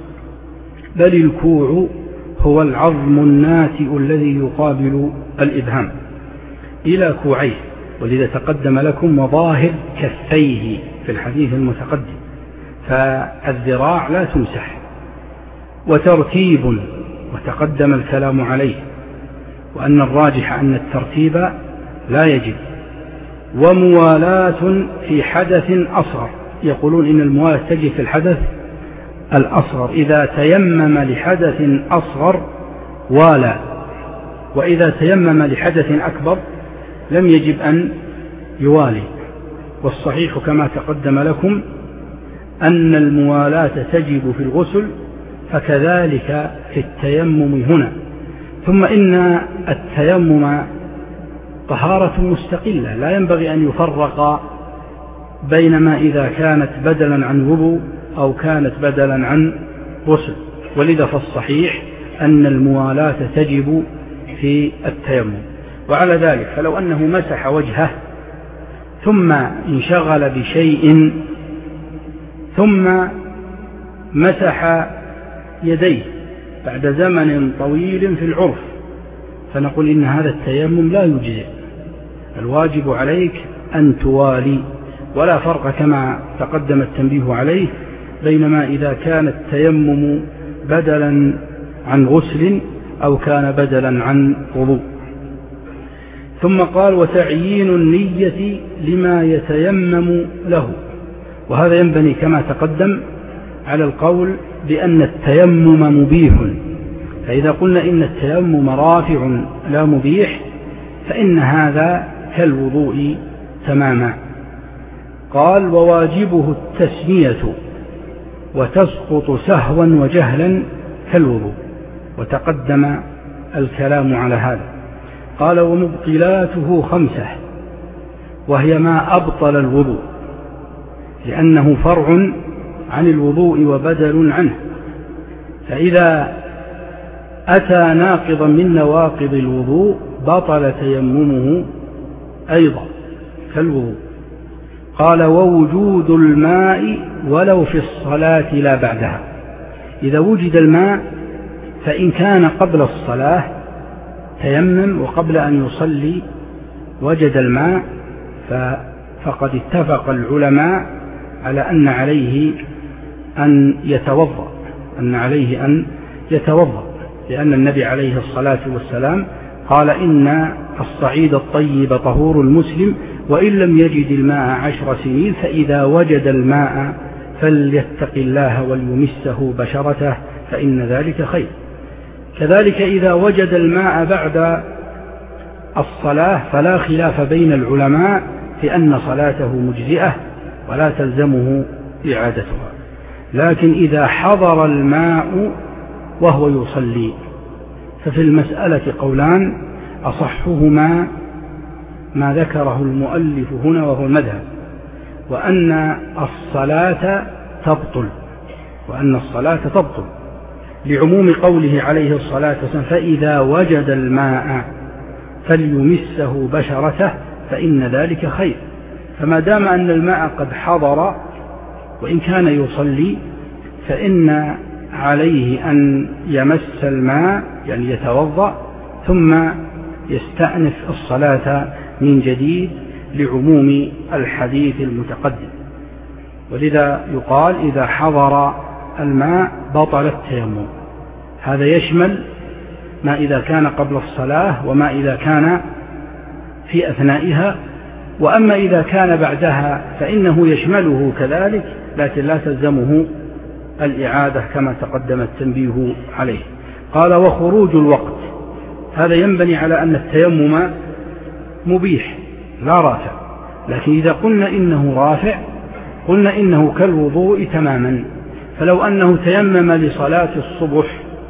بل الكوع هو العظم الناتئ الذي يقابل الإبهام إلى كوعيه، ولذا تقدم لكم مظاهر كفيه في الحديث المتقدم، فالذراع لا تمسح. وترتيب وتقدم الكلام عليه، وأن الراجح أن الترتيب لا يجب. وموالاة في حدث أصغر، يقولون إن الموالاة تجب في الحدث الأصغر، إذا تيمم لحدث أصغر والى، وإذا تيمم لحدث أكبر لم يجب أن يوالي. والصحيح كما تقدم لكم أن الموالاة تجب في الغسل فكذلك في التيمم هنا. ثم إن التيمم طهارة مستقلة لا ينبغي أن يفرق بينما إذا كانت بدلا عن وضوء أو كانت بدلا عن غسل، ولذا فالصحيح أن الموالاة تجب في التيمم. وعلى ذلك فلو أنه مسح وجهه ثم انشغل بشيء ثم مسح يديه بعد زمن طويل في العرف فنقول إن هذا التيمم لا يجزئ، الواجب عليك أن توالي، ولا فرق كما تقدم التنبيه عليه بينما إذا كان التيمم بدلا عن غسل أو كان بدلا عن وضوء. ثم قال وتعيين النية لما يتيمم له، وهذا ينبني كما تقدم على القول بأن التيمم مبيح، فإذا قلنا إن التيمم رافع لا مبيح فإن هذا كالوضوء تماما. قال وواجبه التسمية وتسقط سهوا وجهلا كالوضوء، وتقدم الكلام على هذا. قال ومبطلاته خمسة، وهي ما أبطل الوضوء لأنه فرع عن الوضوء وبدل عنه، فإذا أتى ناقضا من نواقض الوضوء بطل تيممه أيضا كالوضوء. قال ووجود الماء ولو في الصلاة لا بعدها، إذا وجد الماء فإن كان قبل الصلاة تيمم وقبل أن يصلي وجد الماء، فقد اتفق العلماء على أن عليه أن يتوضأ أن عليه أن يتوضأ لأن النبي عليه الصلاة والسلام قال إن الصعيد الطيب طهور المسلم وإن لم يجد الماء عشر سنين فإذا وجد الماء فليتق الله وليمسه بشرته فإن ذلك خير. كذلك إذا وجد الماء بعد الصلاة فلا خلاف بين العلماء في أن صلاته مجزئة ولا تلزمه إعادتها، لكن إذا حضر الماء وهو يصلي ففي المسألة قولان أصحهما ما ذكره المؤلف هنا وهو المذهب، وأن الصلاة تبطل وأن الصلاة تبطل لعموم قوله عليه الصلاة والسلام فإذا وجد الماء فليمسه بشرته فإن ذلك خير. فما دام أن الماء قد حضر وإن كان يصلي فإن عليه أن يمس الماء يعني يتوضأ ثم يستأنف الصلاة من جديد لعموم الحديث المتقدم. ولذا يقال إذا حضر الماء بطل التيمم. هذا يشمل ما إذا كان قبل الصلاة وما إذا كان في أثنائها، وأما إذا كان بعدها فإنه يشمله كذلك لكن لا تلزمه الإعادة كما تقدم التنبيه عليه. قال وخروج الوقت، هذا ينبني على أن التيمم مبيح لا رافع، لكن إذا قلنا إنه رافع قلنا إنه كالوضوء تماما. فلو أنه تيمم لصلاة الصبح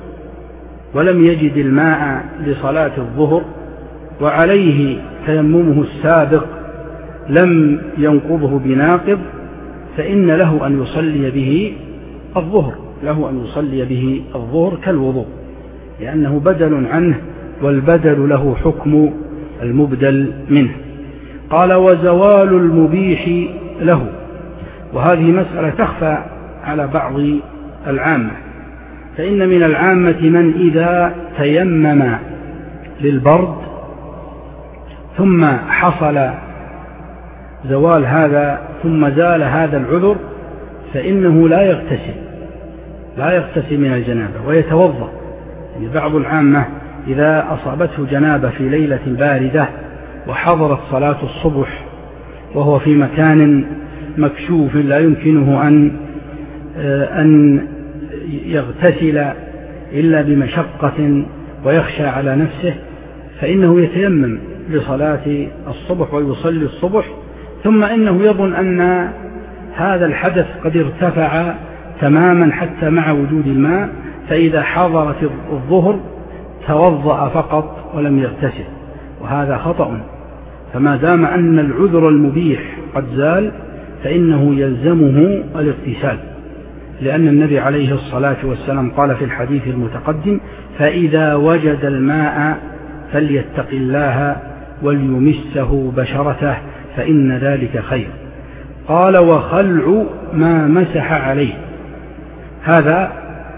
ولم يجد الماء لصلاة الظهر وعليه تيممه السابق لم ينقضه بناقض فإن له أن يصلي به الظهر له أن يصلي به الظهر كالوضوء لأنه بدل عنه والبدل له حكم المبدل منه. قال وزوال المبيح له، وهذه مسألة تخفى على بعض العامة، فإن من العامة من إذا تيمم للبرد ثم حصل زوال هذا ثم زال هذا العذر فإنه لا يغتسل لا يغتسل من الجنابة ويتوضأ. يعني بعض العامة إذا أصابته جنابة في ليلة باردة وحضرت صلاة الصبح وهو في مكان مكشوف لا يمكنه أن أن يغتسل إلا بمشقة ويخشى على نفسه فإنه يتيمم لصلاة الصبح ويصلي الصبح، ثم إنه يظن أن هذا الحدث قد ارتفع تماما حتى مع وجود الماء، فإذا حضرت الظهر توضأ فقط ولم يغتسل، وهذا خطأ. فما دام أن العذر المبيح قد زال فإنه يلزمه الاغتسال، لأن النبي عليه الصلاة والسلام قال في الحديث المتقدم فإذا وجد الماء فليتق الله وليمسه بشرته فإن ذلك خير. قال وخلع ما مسح عليه، هذا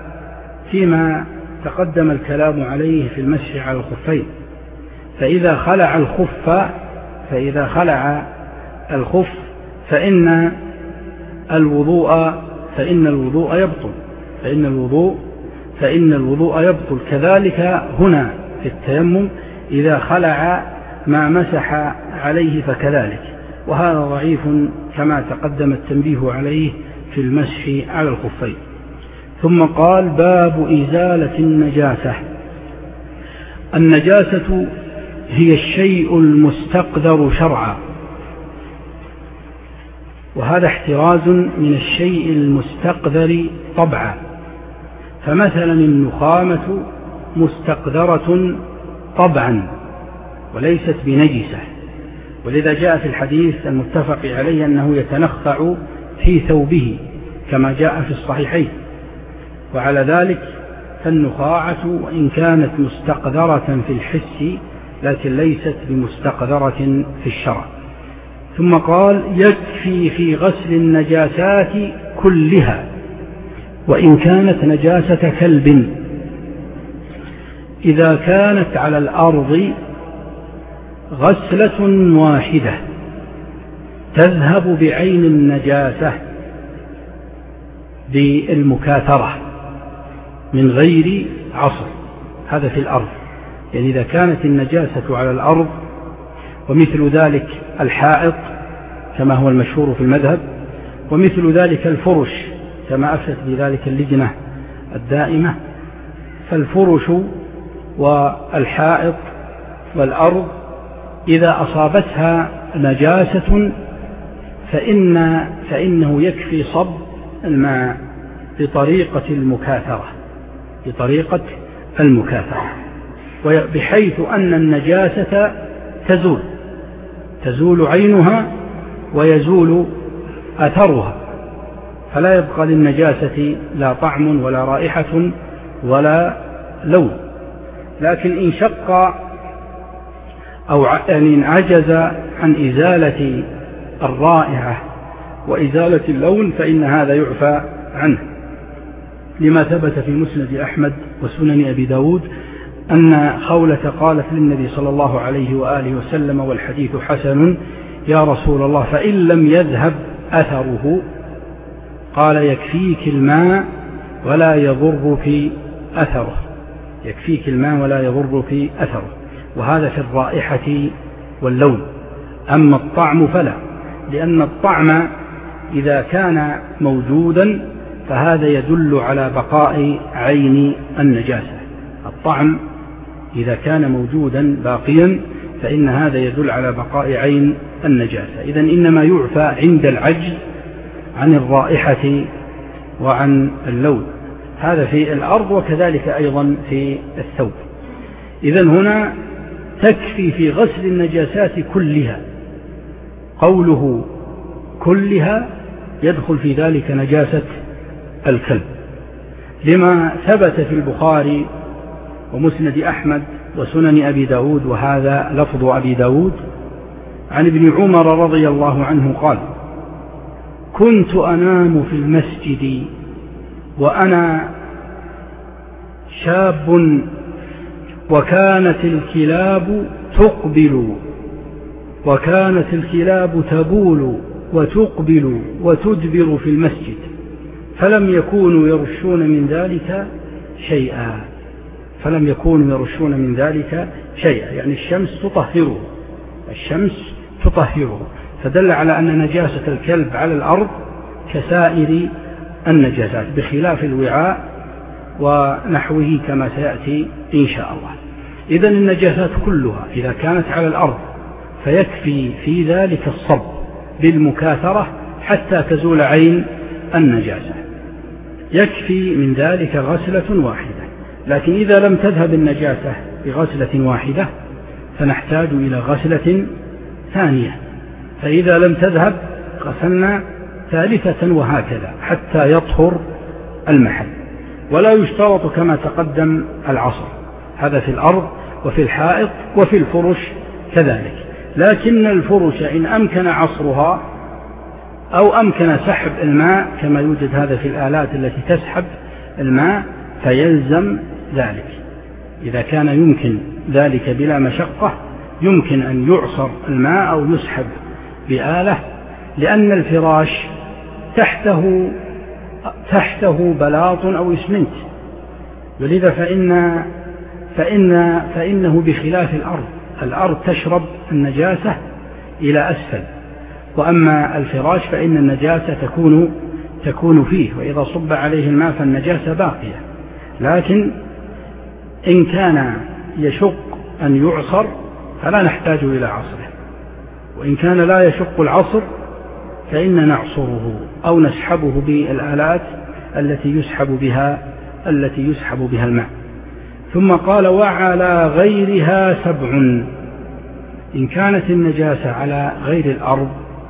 فيما تقدم الكلام عليه في المسح على الخفين. فإذا خلع الخف فإذا خلع الخف فإن الوضوء فإن الوضوء يبطل فإن الوضوء فإن الوضوء يبطل. كذلك هنا في التيمم إذا خلع ما مسح عليه فكذلك، وهذا ضعيف كما تقدم التنبيه عليه في المسح على الخفين. ثم قال باب إزالة النجاسة. النجاسة هي الشيء المستقذر شرعا، وهذا احتراز من الشيء المستقذر طبعا. فمثلا النخامة مستقذرة طبعا وليست بنجسة، ولذا جاء في الحديث المتفق عليه أنه يتنخع في ثوبه كما جاء في الصحيحين. وعلى ذلك فالنخاعة وإن كانت مستقذرة في الحس لكن ليست بمستقذرة في الشرع. ثم قال يكفي في غسل النجاسات كلها وإن كانت نجاسة كلب. إذا كانت على الأرض غسلة واحدة تذهب بعين النجاسة بالمكاثرة من غير عصر. هذا في الأرض، يعني إذا كانت النجاسة على الأرض، ومثل ذلك الحائط كما هو المشهور في المذهب، ومثل ذلك الفرش كما أفتت بذلك اللجنة الدائمة. فالفرش والحائط والأرض إذا أصابتها نجاسة فإن فإنه يكفي صب الماء بطريقة المكاثرة بطريقة المكاثرة بحيث أن النجاسة تزول تزول عينها ويزول أثرها، فلا يبقى للنجاسة لا طعم ولا رائحة ولا لون. لكن إن شق أو إن عجز عن إزالة الرائحة وإزالة اللون فإن هذا يعفى عنه، لما ثبت في مسند أحمد وسنن أبي داود أن خولة قالت للنبي صلى الله عليه وآله وسلم والحديث حسن: يا رسول الله فإن لم يذهب أثره؟ قال: يكفيك الماء ولا يضرك أثره يكفيك الماء ولا يضرك أثره. وهذا في الرائحة واللون. أما الطعم فلا، لأن الطعم إذا كان موجودا فهذا يدل على بقاء عين النجاسة. الطعم إذا كان موجودا باقيا فإن هذا يدل على بقاء عين النجاسة. إذن إنما يعفى عند العجز عن الرائحة وعن اللون. هذا في الأرض وكذلك أيضا في الثوب. إذن هنا تكفي في غسل النجاسات كلها. قوله كلها يدخل في ذلك نجاسة الكلب، لما ثبت في البخاري ومسند أحمد وسنن أبي داود، وهذا لفظ أبي داود، عن ابن عمر رضي الله عنه قال: كنت أنام في المسجد وأنا شاب وكانت الكلاب تقبل وكانت الكلاب تبول وتقبل وتدبر في المسجد، فلم يكونوا يرشون من ذلك شيئا فلم يكونوا يرشون من ذلك شيئا يعني الشمس تطهره الشمس تطهره فدل على أن نجاسة الكلب على الأرض كسائر النجاسات، بخلاف الوعاء ونحوه كما سيأتي إن شاء الله. إذن النجاسات كلها إذا كانت على الأرض فيكفي في ذلك الصب بالمكاثرة حتى تزول عين النجاسة، يكفي من ذلك غسلة واحدة. لكن إذا لم تذهب النجاسة بغسلة واحدة فنحتاج إلى غسلة ثانية، فإذا لم تذهب غسلنا ثالثة وهكذا حتى يطهر المحل. ولا يشترط كما تقدم العصر، هذا في الأرض وفي الحائط وفي الفرش كذلك. لكن الفرش إن أمكن عصرها أو أمكن سحب الماء كما يوجد هذا في الآلات التي تسحب الماء فيلزم ذلك. إذا كان يمكن ذلك بلا مشقة يمكن أن يعصر الماء أو يسحب بآلة، لأن الفراش تحته تحته بلاط أو إسمنت، ولذا فإن فإن فإنه بخلاف الأرض. الأرض تشرب النجاسة إلى أسفل، وأما الفراش فإن النجاسة تكون تكون فيه، وإذا صب عليه الماء فالنجاسة باقية. لكن إن كان يشق أن يعصر فلا نحتاج إلى عصره، وإن كان لا يشق العصر فإن نعصره أو نسحبه بالآلات التي يسحب بها التي يسحب بها الماء. ثم قال: وعلى غيرها سبع. إن كانت النجاسة على غير الأرض،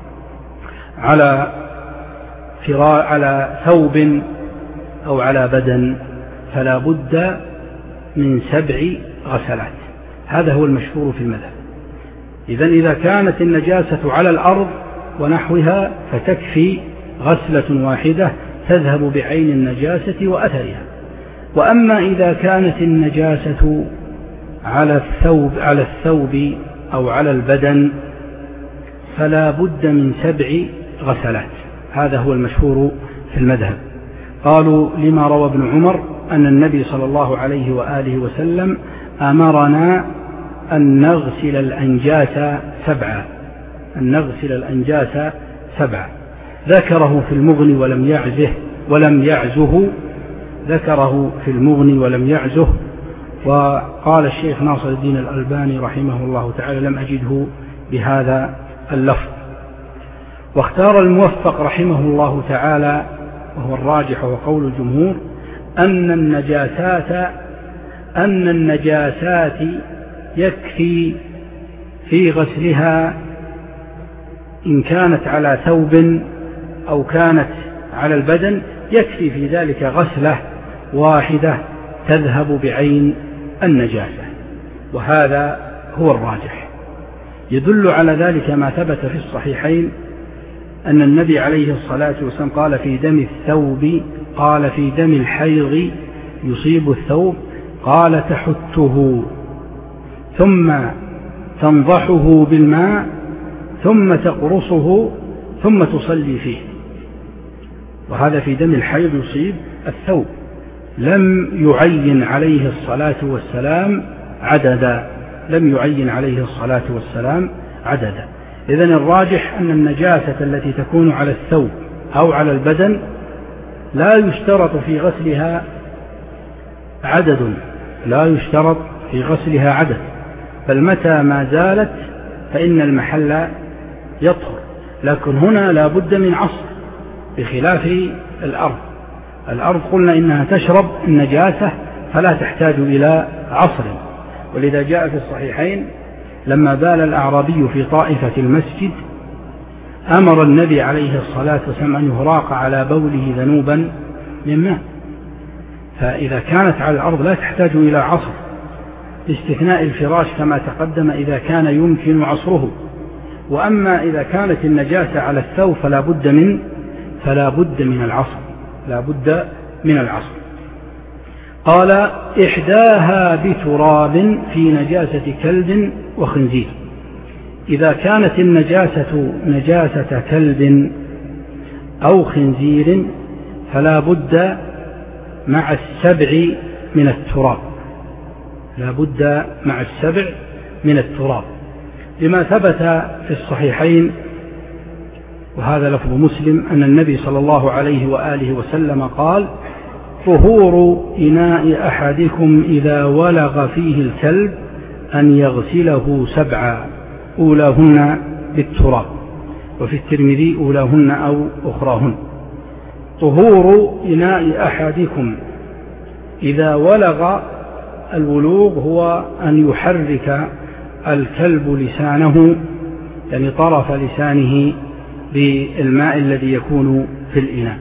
على فراء على ثوب أو على بدن، فلا بد من سبع غسلات. هذا هو المشهور في المذهب. إذن إذا كانت النجاسة على الأرض ونحوها فتكفي غسلة واحدة تذهب بعين النجاسة وأثرها. وأما إذا كانت النجاسة على الثوب على الثوب أو على البدن فلا بد من سبع غسلات. هذا هو المشهور في المذهب. قالوا لما روى ابن عمر أن النبي صلى الله عليه وآله وسلم أمرنا أن نغسل الأنجاس سبعا أن نغسل الأنجاس سبعا ذكره في المغني ولم يعزه ولم يعزه ذكره في المغني ولم يعزه وقال الشيخ ناصر الدين الألباني رحمه الله تعالى لم أجده بهذا اللفظ. واختار الموفق رحمه الله تعالى وهو الراجح وقول الجمهور أن النجاسات أن النجاسات يكفي في غسلها إن كانت على ثوب أو كانت على البدن يكفي في ذلك غسلة واحدة تذهب بعين النجاسة، وهذا هو الراجح. يدل على ذلك ما ثبت في الصحيحين أن النبي عليه الصلاة والسلام قال في دم الثوب قال في دم الحيض يصيب الثوب قال تحته ثم تنضحه بالماء ثم تقرصه ثم تصلي فيه. وهذا في دم الحيض يصيب الثوب، لم يعين عليه الصلاة والسلام عددا لم يعين عليه الصلاة والسلام عددا. إذن الراجح أن النجاسة التي تكون على الثوب أو على البدن لا يشترط في غسلها عدد لا يشترط في غسلها عدد بل متى ما زالت فإن المحل يطهر. لكن هنا لا بد من عصر بخلاف الأرض. الأرض قلنا إنها تشرب النجاسة فلا تحتاج إلى عصر، ولذا جاء في الصحيحين لما بال الأعرابي في طائفة المسجد أمر النبي عليه الصلاة والسلام أن يهراق على بوله ذنوبا من ماء. فإذا كانت على الأرض لا تحتاج إلى عصر باستثناء الفراش كما تقدم إذا كان يمكن عصره. وأما إذا كانت النجاسة على الثوب فلا بد من فلا بد من العصر لا بد من العصر. قال إحداها بتراب في نجاسة كلب وخنزير. إذا كانت النجاسة نجاسة كلب أو خنزير فلا بد مع السبع من التراب لا بد مع السبع من التراب لما ثبت في الصحيحين وهذا لفظ مسلم أن النبي صلى الله عليه وآله وسلم قال طهور إناء أحدكم إذا ولغ فيه الكلب أن يغسله سبعا أولاهن بالتراب، وفي الترمذي أولاهن أو أخراهن. طهور إناء أحدكم إذا ولغ الولوغ هو أن يحرك الكلب لسانه يعني طرف لسانه بالماء الذي يكون في الإناء.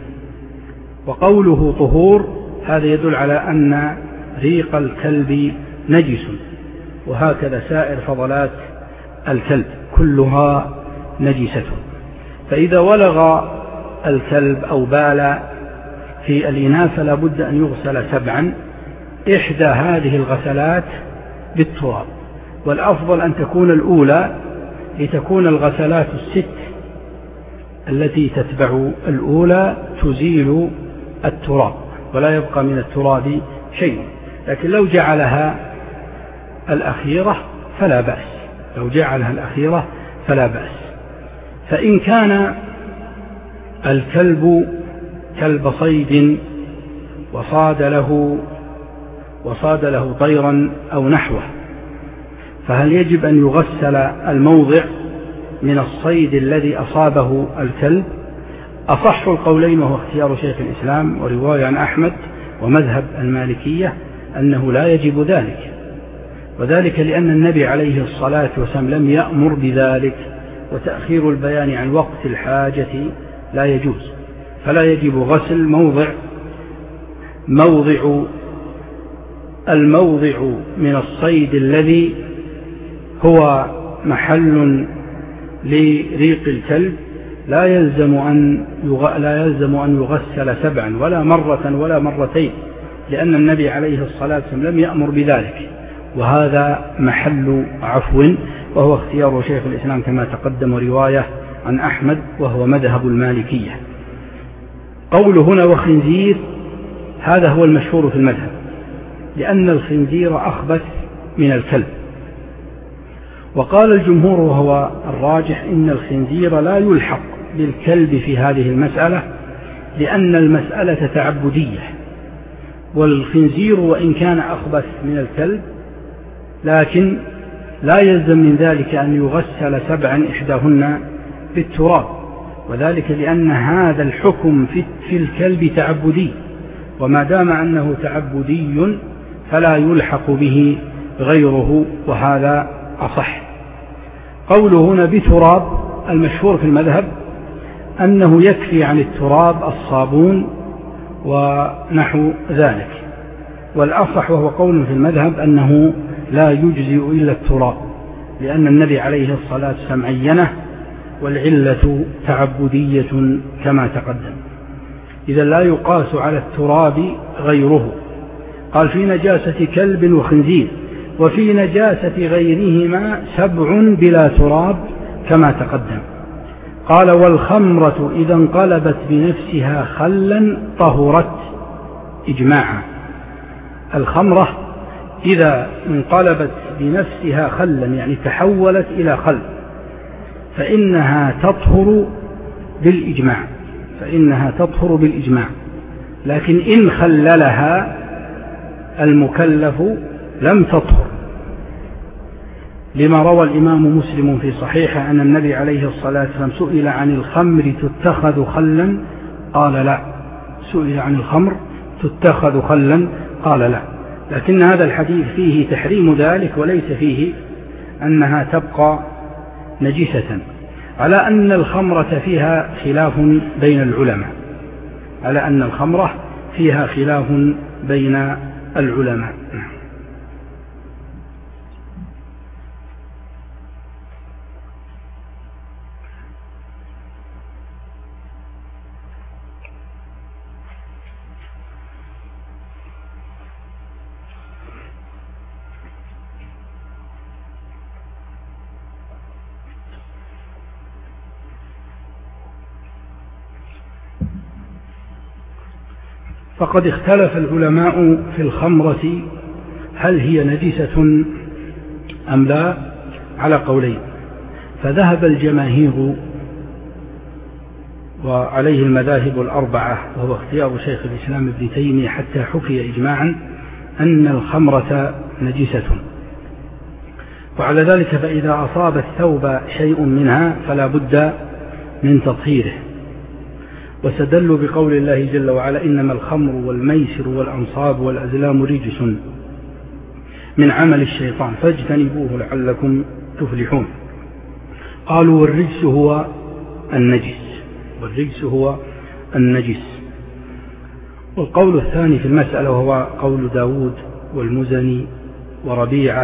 وقوله طهور هذا يدل على أن ريق الكلب نجس، وهكذا سائر فضلات الكلب كلها نجسة. فإذا ولغ الكلب أو بال في الإناء فلا بد أن يغسل سبعا، إحدى هذه الغسلات بالتراب، والأفضل أن تكون الأولى لتكون الغسلات الست التي تتبع الأولى تزيل التراب ولا يبقى من التراب شيء. لكن لو جعلها الأخيرة فلا بأس لو جعلها الأخيرة فلا بأس. فإن كان الكلب كلب صيد وصاد له وصاد له طيرا أو نحوه فهل يجب أن يغسل الموضع من الصيد الذي أصابه الكلب؟ أصح القولين وهو اختيار شيخ الإسلام ورواية عن أحمد ومذهب المالكية أنه لا يجب ذلك، وذلك لأن النبي عليه الصلاة والسلام لم يأمر بذلك، وتأخير البيان عن وقت الحاجة لا يجوز، فلا يجب غسل موضع موضع الموضع من الصيد الذي هو محل لريق الكلب لا يلزم أن لا يلزم أن يغسل سبعا ولا مرة ولا مرتين، لأن النبي عليه الصلاة والسلام لم يأمر بذلك، وهذا محل عفو، وهو اختيار شيخ الإسلام كما تقدم رواية عن أحمد وهو مذهب المالكية. قول هنا وخنزير هذا هو المشهور في المذهب، لأن الخنزير أخبث من الكلب. وقال الجمهور وهو الراجح إن الخنزير لا يلحق بالكلب في هذه المسألة، لأن المسألة تعبدية، والخنزير وإن كان أخبث من الكلب لكن لا يلزم من ذلك أن يغسل سبعا إحداهن بالتراب، وذلك لأن هذا الحكم في الكلب تعبدي، وما دام أنه تعبدي فلا يلحق به غيره، وهذا أصح. قوله هنا بتراب، المشهور في المذهب أنه يكفي عن التراب الصابون ونحو ذلك، والأصح وهو قول في المذهب أنه لا يجزئ إلا التراب، لأن النبي عليه الصلاة والسلام عينه، والعلة تعبدية كما تقدم، إذا لا يقاس على التراب غيره. قال في نجاسة كلب وخنزير، وفي نجاسة غيرهما سبع بلا تراب كما تقدم. قال والخمرة إذا انقلبت بنفسها خلا طهرت إجماعا. الخمرة إذا انقلبت بنفسها خلا يعني تحولت إلى خل فإنها تطهر بالإجماع، فإنها تطهر بالإجماع، لكن إن خللها المكلف لم تطهر، لما روى الإمام مسلم في صحيحه أن النبي عليه الصلاة والسلام سئل عن الخمر تتخذ خلا قال لا، سئل عن الخمر تتخذ خلا قال لا، لكن هذا الحديث فيه تحريم ذلك وليس فيه أنها تبقى نجسة، على أن الخمرة فيها خلاف بين العلماء، على أن الخمرة فيها خلاف بين العلماء. فقد اختلف العلماء في الخمرة هل هي نجسة أم لا على قولين، فذهب الجماهير وعليه المذاهب الأربعة وهو اختيار شيخ الإسلام ابن تيمية حتى حكي إجماعا أن الخمرة نجسة، وعلى ذلك فإذا أصاب الثوب شيء منها فلا بد من تطهيره، واستدلوا بقول الله جل وعلا إنما الخمر والميسر والأنصاب والأزلام رجس من عمل الشيطان فاجتنبوه لعلكم تفلحون. قالوا والرجس هو النجس، والرجس هو النجس. والقول الثاني في المسألة وهو قول داود والمزني وربيعة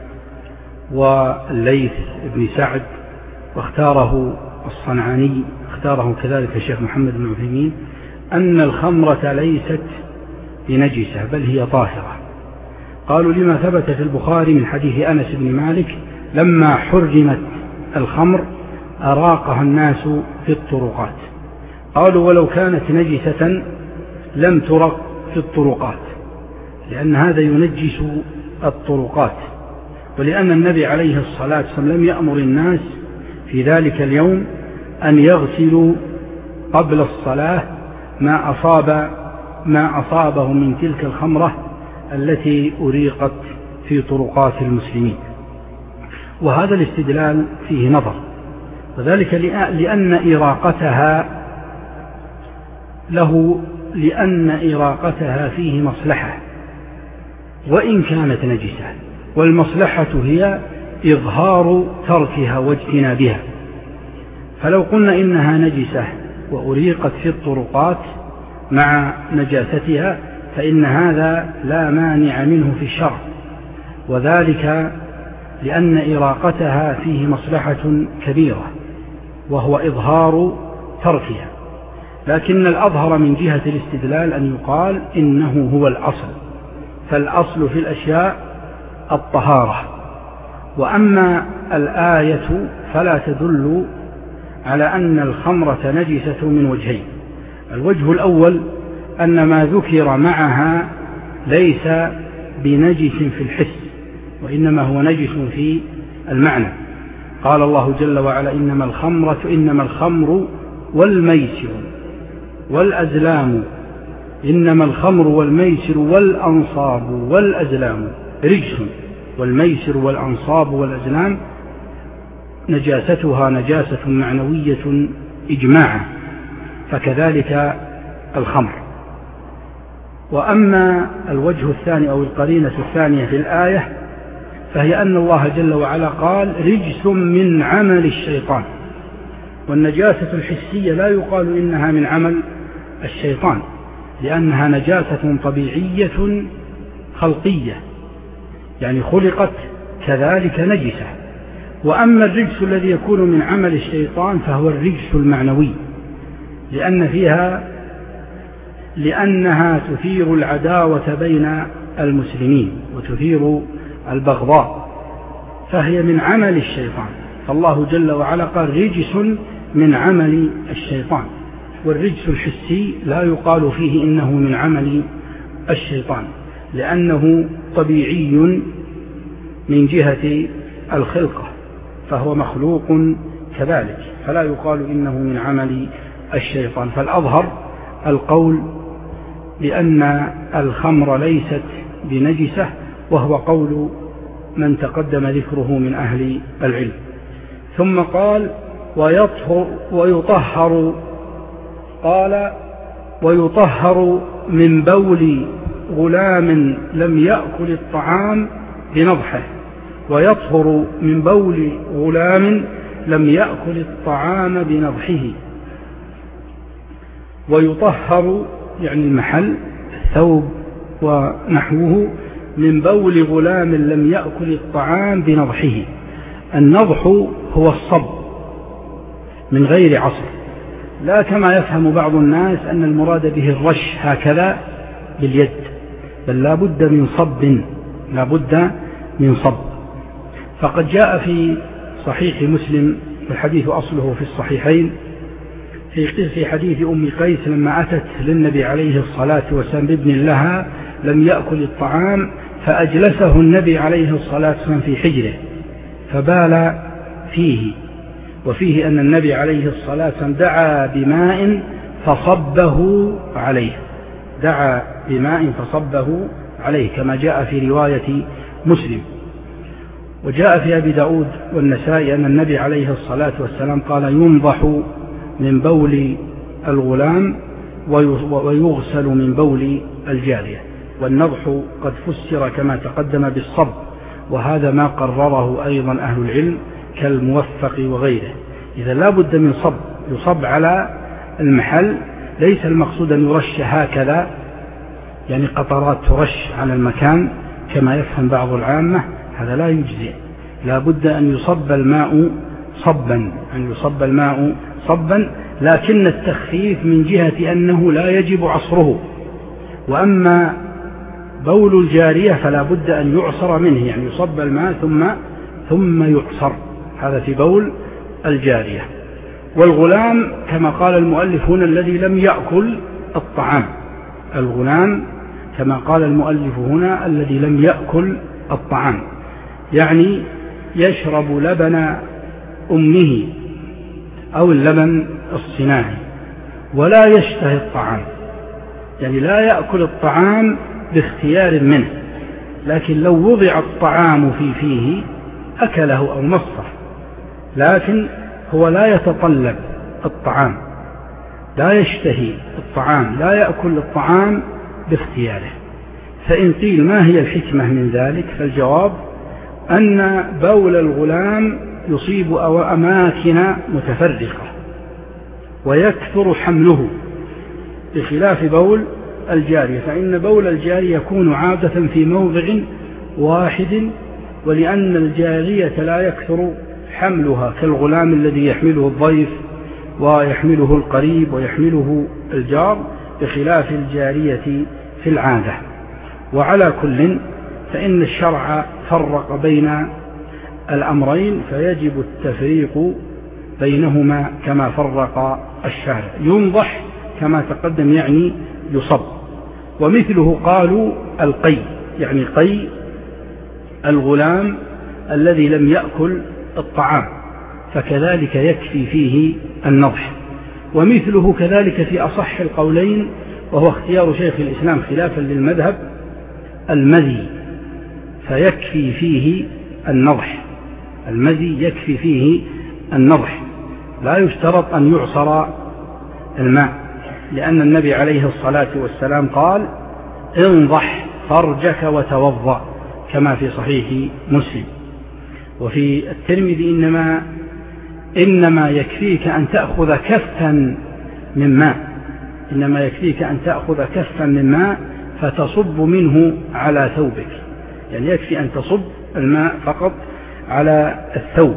والليث بن سعد، واختاره الصنعاني، اختاره كذلك الشيخ محمد بن عثيمين، أن الخمرة ليست بنجسة بل هي طاهرة. قالوا لما ثبت في البخاري من حديث أنس بن مالك لما حرمت الخمر أراقها الناس في الطرقات. قالوا ولو كانت نجسة لم ترق في الطرقات، لأن هذا ينجس الطرقات، ولأن النبي عليه الصلاة والسلام لم يأمر الناس في ذلك اليوم أن يغسلوا قبل الصلاة ما أصاب ما أصابه من تلك الخمرة التي أريقت في طرقات المسلمين. وهذا الاستدلال فيه نظر، وذلك لأن إراقتها له لأن إراقتها فيه مصلحة وإن كانت نجسة، والمصلحة هي إظهار تركها واجتنابها. فلو قلنا إنها نجسة وأريقت في الطرقات مع نجاستها فإن هذا لا مانع منه في الشرع، وذلك لأن إراقتها فيه مصلحة كبيرة وهو إظهار تركها، لكن الأظهر من جهة الاستدلال أن يقال إنه هو الأصل، فالأصل في الأشياء الطهارة. وأما الآية فلا تدل على أن الخمرة نجسة من وجهين. الوجه الأول أن ما ذكر معها ليس بنجس في الحس، وإنما هو نجس في المعنى. قال الله جل وعلا إنما الخمرة إنما الخمر والميسر والأزلام إنما الخمر والميسر والأنصاب والأزلام رجس. والميسر والأنصاب والأزلام نجاستها نجاسة معنوية إجماعا، فكذلك الخمر. وأما الوجه الثاني أو القرينة الثانية في الآية فهي أن الله جل وعلا قال رجس من عمل الشيطان، والنجاسة الحسية لا يقال إنها من عمل الشيطان، لأنها نجاسة طبيعية خلقية، يعني خلقت كذلك نجسة. وأما الرجس الذي يكون من عمل الشيطان فهو الرجس المعنوي، لأن فيها لأنها تثير العداوة بين المسلمين وتثير البغضاء، فهي من عمل الشيطان. فالله جل وعلا قال رجس من عمل الشيطان، والرجس الحسي لا يقال فيه إنه من عمل الشيطان، لأنه طبيعي من جهة الخلقة، فهو مخلوق كذلك، فلا يقال إنه من عمل الشيطان. فالأظهر القول بأن الخمر ليست بنجسة، وهو قول من تقدم ذكره من أهل العلم. ثم قال ويطهر ويطهر، قال ويطهر من بول غلام لم يأكل الطعام بنضحه. ويطهر من بول غلام لم يأكل الطعام بنضحه. ويطهر يعني المحل الثوب ونحوه من بول غلام لم يأكل الطعام بنضحه. النضح هو الصب من غير عصر، لا كما يفهم بعض الناس أن المراد به الرش هكذا باليد، بل لا بد من صب، لا بد من صب. فقد جاء في صحيح مسلم، الحديث أصله في الصحيحين، في حديث أم قيس لما أتت للنبي عليه الصلاة والسلام بابن لها لم يأكل الطعام، فأجلسه النبي عليه الصلاة والسلام في حجره فبال فيه. وفيه أن النبي عليه الصلاة والسلام دعا بماء فصبه عليه، دعا بماء فصبه عليه كما جاء في رواية مسلم. وجاء في أبي داود والنسائي أن النبي عليه الصلاة والسلام قال ينضح من بول الغلام ويغسل من بول الجارية. والنضح قد فسر كما تقدم بالصب، وهذا ما قرره أيضا أهل العلم كالموفق وغيره. إذا لا بد من صب، يصب على المحل، ليس المقصود أن يرش هكذا يعني قطرات ترش على المكان كما يفهم بعض العامة، هذا لا يجزئ. لا بد أن يصب الماء صبا، أن يصب الماء صبا، لكن التخفيف من جهة أنه لا يجب عصره. وأما بول الجارية فلا بد أن يعصر منه، يعني يصب الماء ثم ثم يعصر، هذا في بول الجارية. والغلام كما قال المؤلف هنا الذي لم يأكل الطعام، الغلام كما قال المؤلف هنا الذي لم يأكل الطعام، يعني يشرب لبن أمه أو اللبن الصناعي ولا يشتهي الطعام، يعني لا يأكل الطعام باختيار منه، لكن لو وضع الطعام في فيه أكله أو مصه، لكن هو لا يتطلب الطعام، لا يشتهي الطعام، لا يأكل الطعام باختياره. فإن قيل ما هي الحكمة من ذلك، فالجواب أن بول الغلام يصيب أماكن متفرقة ويكثر حمله، بخلاف بول الجارية، فإن بول الجارية يكون عادة في موضع واحد، ولأن الجارية لا يكثر حملها كالغلام الذي يحمله الضيف ويحمله القريب ويحمله الجار، بخلاف الجارية في العادة. وعلى كل فإن الشرع فرق بين الأمرين، فيجب التفريق بينهما كما فرق الشارع. ينضح كما تقدم يعني يصب. ومثله قالوا القي، يعني قي الغلام الذي لم يأكل الطعام، فكذلك يكفي فيه النضح. ومثله كذلك في أصح القولين، وهو اختيار شيخ الإسلام خلافا للمذهب، المذي، فيكفي فيه النضح. المذي يكفي فيه النضح، لا يشترط أن يعصر الماء، لأن النبي عليه الصلاة والسلام قال انضح فرجك وتوضأ، كما في صحيح مسلم. وفي الترمذي إنما, إنما يكفيك أن تأخذ كفا من ماء، إنما يكفيك أن تأخذ كفا من ماء فتصب منه على ثوبك، يعني يكفي أن تصب الماء فقط على الثوب.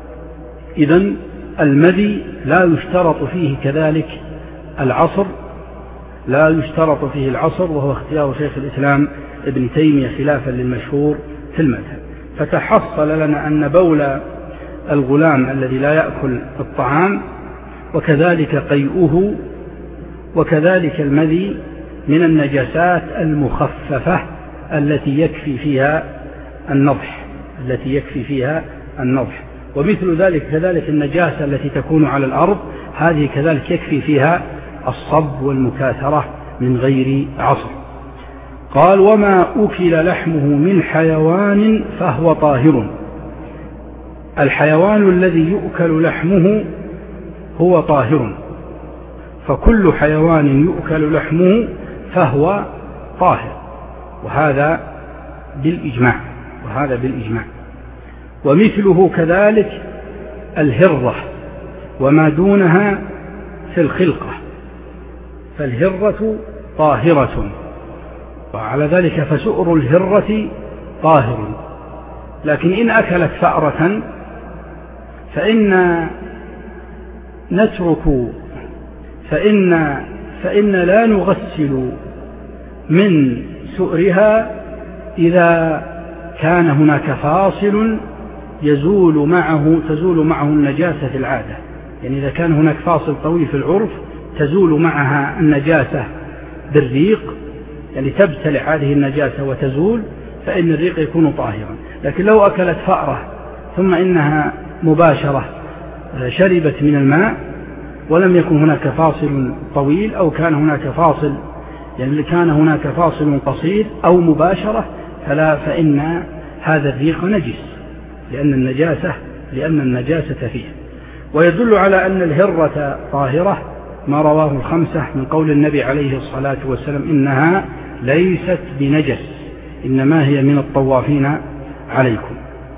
إذن المذي لا يشترط فيه كذلك العصر، لا يشترط فيه العصر، وهو اختيار شيخ الإسلام ابن تيمية خلافا للمشهور في المذهب. فتحصل لنا أن بول الغلام الذي لا يأكل الطعام وكذلك قيئه وكذلك المذي من النجاسات المخففة التي يكفي فيها النضح، التي يكفي فيها النضح. ومثل ذلك كذلك النجاسة التي تكون على الأرض، هذه كذلك يكفي فيها الصب والمكاثرة من غير عصر. قال وما أكل لحمه من حيوان فهو طاهر. الحيوان الذي يؤكل لحمه هو طاهر، فكل حيوان يؤكل لحمه فهو طاهر، وهذا بالإجماع، وهذا بالإجماع. ومثله كذلك الهرة وما دونها في الخلقة، فالهرة طاهرة، وعلى ذلك فسؤر الهرة طاهر. لكن إن أكلت فأرة فإن نترك فإن, فإن لا نغسل من سؤرها إذا كان هناك فاصل يزول معه تزول معه النجاسة في العادة، يعني إذا كان هناك فاصل طويل في العرف تزول معها النجاسة بالريق، يعني تبتلع هذه النجاسة وتزول، فإن الريق يكون طاهرا. لكن لو أكلت فأرة ثم إنها مباشرة شربت من الماء ولم يكن هناك فاصل طويل، أو كان هناك فاصل يعني كان هناك فاصل قصير أو مباشرة، فلا فإن هذا الريق نجس، لأن النجاسة لأن النجاسة فيه. ويدل على أن الهرة طاهرة ما رواه الخمسة من قول النبي عليه الصلاة والسلام إنها ليست بنجس إنما هي من الطوافين عليكم.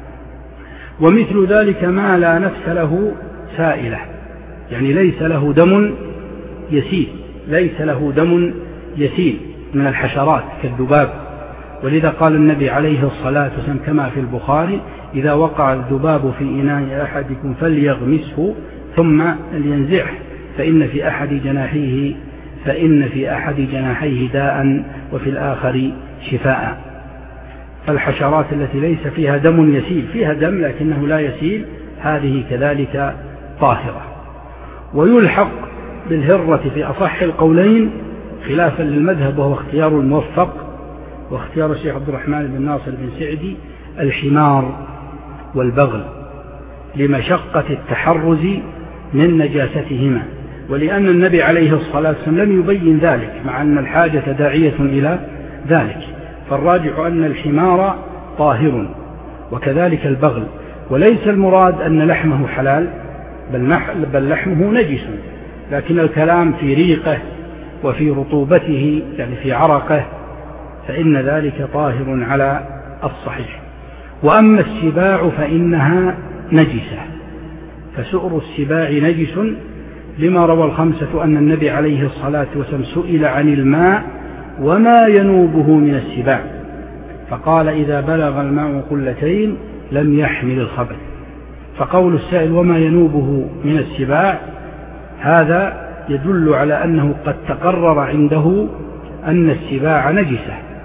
ومثل ذلك ما لا نفس له سائلة، يعني ليس له دم يسيل، ليس له دم يسيل من الحشرات كالذباب. ولذا قال النبي عليه الصلاة والسلام كما في البخاري إذا وقع الذباب في إناء أحدكم فليغمسه ثم لينزعه فإن في أحد جناحيه فإن في أحد جناحيه داء وفي الآخر شفاء. فالحشرات التي ليس فيها دم يسيل، فيها دم لكنه لا يسيل، هذه كذلك طاهرة. ويلحق بالهرة في أصح القولين خلافا للمذهب، وهو اختيار الموفق واختيار الشيخ عبد الرحمن بن ناصر بن سعدي، الحمار والبغل لمشقة التحرز من نجاستهما، ولأن النبي عليه الصلاة والسلام لم يبين ذلك مع أن الحاجة داعية إلى ذلك. فالراجح أن الحمار طاهر وكذلك البغل، وليس المراد أن لحمه حلال بل لحمه نجس، لكن الكلام في ريقه وفي رطوبته يعني في عرقه فإن ذلك طاهر على الصحيح. وأما السباع فإنها نجسة، فسؤر السباع نجس لما روى الخمسة أن النبي عليه الصلاة والسلام سئل عن الماء وما ينوبه من السباع فقال إذا بلغ الماء قلتين لم يحمل الخبث. فقول السائل وما ينوبه من السباع هذا يدل على أنه قد تقرر عنده أن السباع نجسة،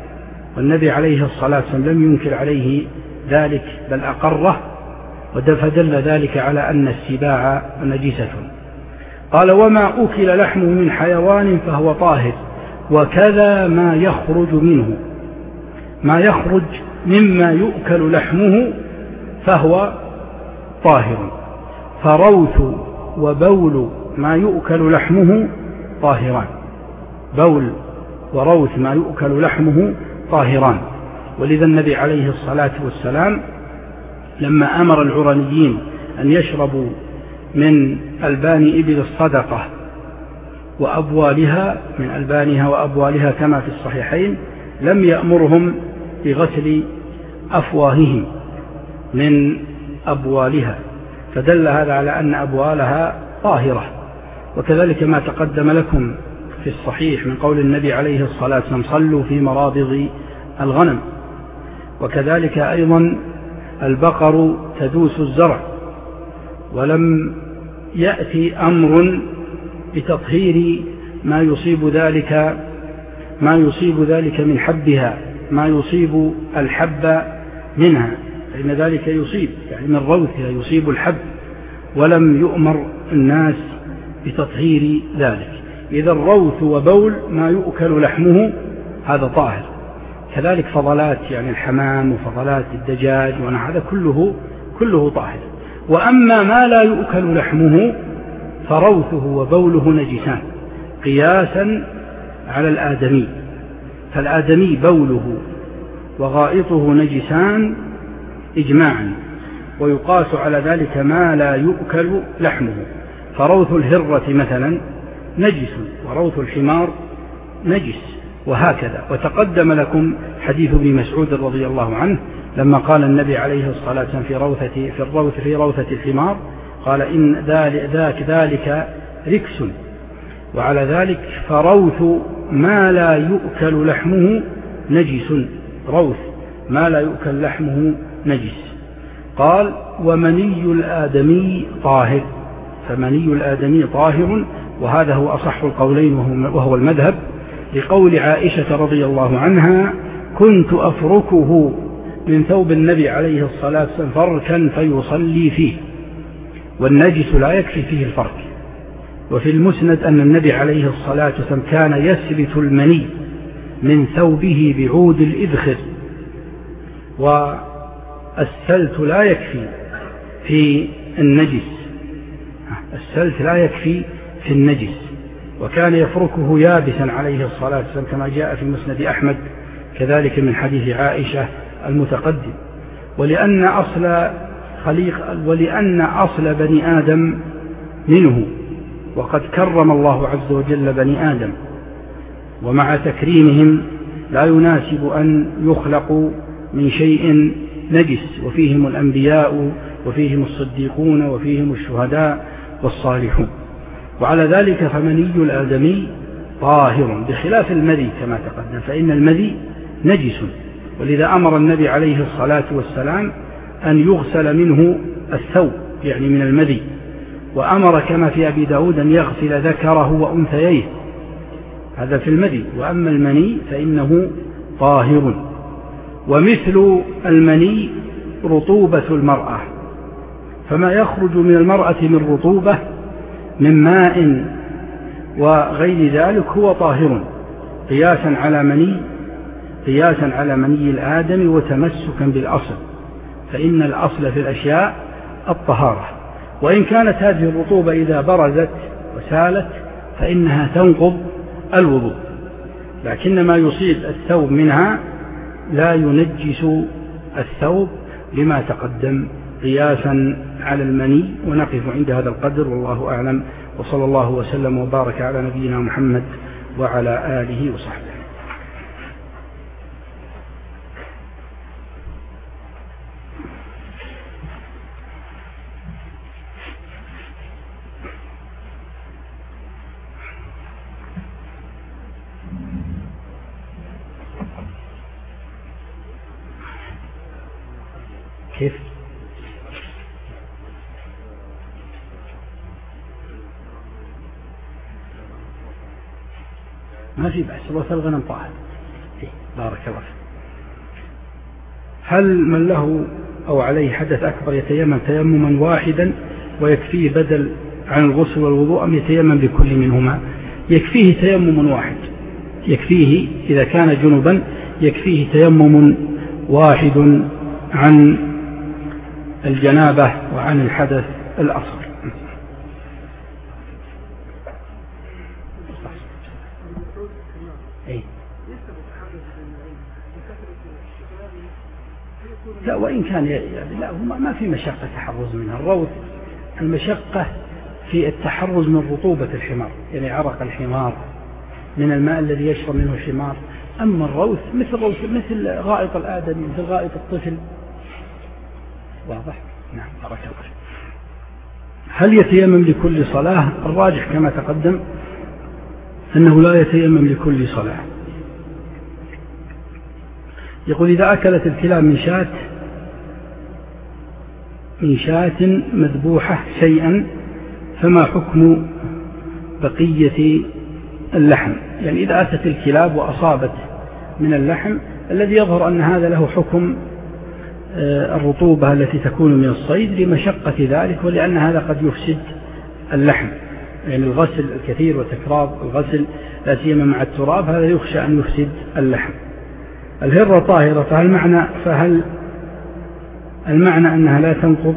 والنبي عليه الصلاة والسلام لم ينكر عليه ذلك بل أقره، فدل ذلك على أن السباع نجسة. قال وما أكل لحمه من حيوان فهو طاهر، وكذا ما يخرج منه، ما يخرج مما يؤكل لحمه فهو طاهر. فروث وبول ما يؤكل لحمه طاهران، بول وروث ما يؤكل لحمه طاهران. ولذا النبي عليه الصلاة والسلام لما أمر العرنيين أن يشربوا من ألبان إبل الصدقة وأبوالها، من ألبانها وأبوالها كما في الصحيحين، لم يأمرهم بغسل أفواههم من أبوالها، فدل هذا على أن أبوالها طاهرة. وكذلك ما تقدم لكم في الصحيح من قول النبي عليه الصلاة والسلام صلوا في مرابض الغنم. وكذلك أيضا البقر تدوس الزرع، ولم يأتي أمر بتطهير ما يصيب ذلك ما يصيب ذلك من حبها، ما يصيب الحب منها، فإن ذلك يصيب يعني من روثها يصيب الحب، ولم يؤمر الناس بتطهير ذلك. إذا الروث وبول ما يؤكل لحمه هذا طاهر. كذلك فضلات يعني الحمام وفضلات الدجاج هذا كله كله طاهر. وأما ما لا يؤكل لحمه فروثه وبوله نجسان قياسا على الآدمي، فالآدمي بوله وغائطه نجسان إجماعا، ويقاس على ذلك ما لا يؤكل لحمه. فروث الهرة مثلا نجس، وروث الحمار نجس، وهكذا. وتقدم لكم حديث ابن مسعود رضي الله عنه لما قال النبي عليه الصلاة والسلام في روثة في الروث في روثة الحمار قال إن ذاك ذلك ركس. وعلى ذلك فروث ما لا يؤكل لحمه نجس، روث ما لا يؤكل لحمه نجس. قال ومني الآدمي طاهر، فمني الآدمي طاهر، وهذا هو أصح القولين وهو المذهب، لقول عائشة رضي الله عنها كنت أفركه من ثوب النبي عليه الصلاة والسلام فركا فيصلي فيه، والنجس لا يكفي فيه الفرك. وفي المسند أن النبي عليه الصلاة والسلام كان يسبت المني من ثوبه بعود الإذخر، والسلت لا يكفي في النجس، السلت لا يكفي في النجس، وكان يفركه يابسا عليه الصلاة والسلام كما جاء في مسند أحمد كذلك من حديث عائشة المتقدم. ولأن أصل خليق ولأن أصل بني آدم منه، وقد كرم الله عز وجل بني آدم، ومع تكريمهم لا يناسب أن يخلقوا من شيء نجس، وفيهم الأنبياء وفيهم الصديقون وفيهم الشهداء والصالحون. وعلى ذلك فمني الآدمي طاهر بخلاف المذي كما تقدم، فإن المذي نجس، ولذا أمر النبي عليه الصلاة والسلام أن يغسل منه الثوب يعني من المذي، وأمر كما في أبي داود أن يغسل ذكره وأنثيه، هذا في المذي. وأما المني فإنه طاهر. ومثل المني رطوبة المرأة، فما يخرج من المرأة من رطوبة من ماء وغير ذلك هو طاهر قياسا على مني قياسا على مني الآدم وتمسكا بالأصل، فإن الأصل في الأشياء الطهارة. وإن كانت هذه الرطوبة إذا برزت وسالت فإنها تنقض الوضوء، لكن ما يصيب الثوب منها لا ينجس الثوب لما تقدم قياسا على المني. ونقف عند هذا القدر والله أعلم، وصلى الله وسلم وبارك على نبينا محمد وعلى آله وصحبه. كيف؟ ما في بأس، روث الغنم طاهر. بارك الله فيك. هل من له أو عليه حدث أكبر يتيمم تيمما واحدا ويكفيه بدل عن الغسل والوضوء، أم يتيمم بكل منهما؟ يكفيه تيمم واحد، يكفيه إذا كان جنبا يكفيه تيمم واحد عن الجنابة وعن الحدث الأصغر. لا، وإن كان يعني لا، ما في مشقة تحرز منها. الروث المشقة في التحرز من رطوبة الحمار، يعني عرق الحمار من الماء الذي يشرب منه الحمار. أما الروث مثل روث مثل غائط الآدمي، مثل غائط الطفل. واضح؟ نعم، بارك الله. هل يتيمم لكل صلاة؟ الراجح كما تقدم أنه لا يتيمم لكل صلاة. يقول: إذا أكلت الكلاب من شاة من شاة مذبوحة شيئا فما حكم بقية اللحم؟ يعني إذا أتت الكلاب وأصابت من اللحم، الذي يظهر أن هذا له حكم الرطوبة التي تكون من الصيد لمشقة ذلك، ولأن هذا قد يفسد اللحم، يعني الغسل الكثير وتكرار الغسل لا سيما مع التراب هذا يخشى أن يفسد اللحم. الهرة طاهرة، فهل معنى فهل المعنى أنها لا تنقض؟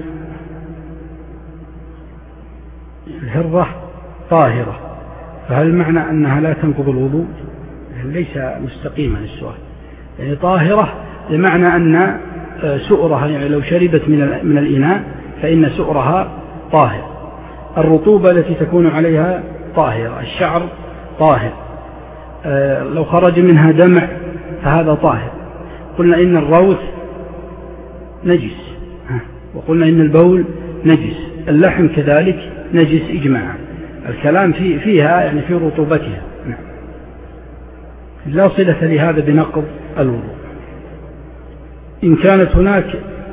الهرة طاهرة، فهل معنى أنها لا تنقض الوضوء؟ ليس مستقيما السؤال. يعني طاهرة بمعنى أن سؤرها، يعني لو شربت من من الإناء فإن سؤرها طاهر، الرطوبة التي تكون عليها طاهرة، الشعر طاهر، لو خرج منها دمع فهذا طاهر. قلنا إن الروث نجس، وقلنا إن البول نجس، اللحم كذلك نجس إجماعا. الكلام في فيها يعني في رطوبتها. نعم. لا صلة لهذا بنقض الوضوء. إن كانت هناك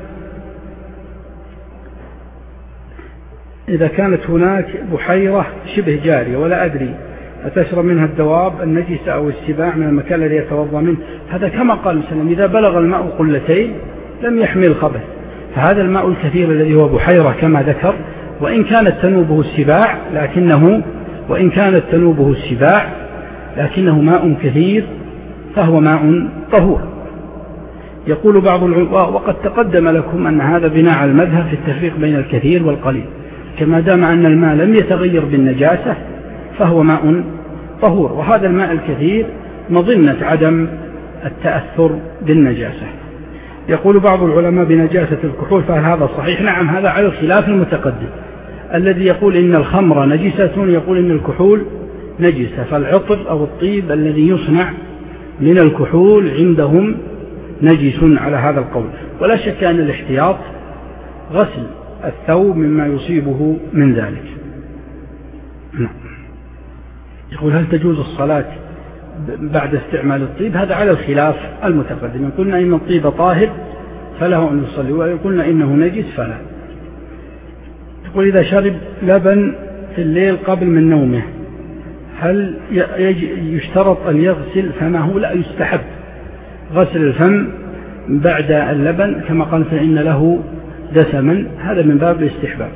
إذا كانت هناك بحيرة شبه جارية ولا أدري أتشرب منها الدواب النجسة أو السباع من المكان الذي يتوضأ منه، هذا كما قال وسلم: إذا بلغ الماء قلتين لم يحمل خبث. فهذا الماء الكثير الذي هو بحيرة كما ذكر، وإن كانت تنوبه السباع لكنه وإن كانت تنوبه السباع لكنه ماء كثير فهو ماء طهور. يقول بعض العلماء: وقد تقدم لكم أن هذا بناء على المذهب في التفريق بين الكثير والقليل، كما دام أن الماء لم يتغير بالنجاسة فهو ماء طهور، وهذا الماء الكثير مظنة عدم التأثر بالنجاسة. يقول بعض العلماء بنجاسة الكحول، فهل هذا صحيح؟ نعم، هذا على الخلاف المتقدم. الذي يقول إن الخمر نجسة يقول إن الكحول نجسة، فالعطر أو الطيب الذي يصنع من الكحول عندهم نجس على هذا القول. ولا شك أن الاحتياط غسل الثوب مما يصيبه من ذلك. نعم. يقول: هل تجوز الصلاة بعد استعمال الطيب؟ هذا على الخلاف المتقدم. قلنا إن الطيب طاهر فله أن يصلي، وقلنا إنه نجس فلا. يقول: إذا شرب لبن في الليل قبل من نومه هل يشترط أن يغسل فمه؟ لا، يستحب غسل الفم بعد اللبن، كما قال فإن له دسما، هذا من باب الاستحباب.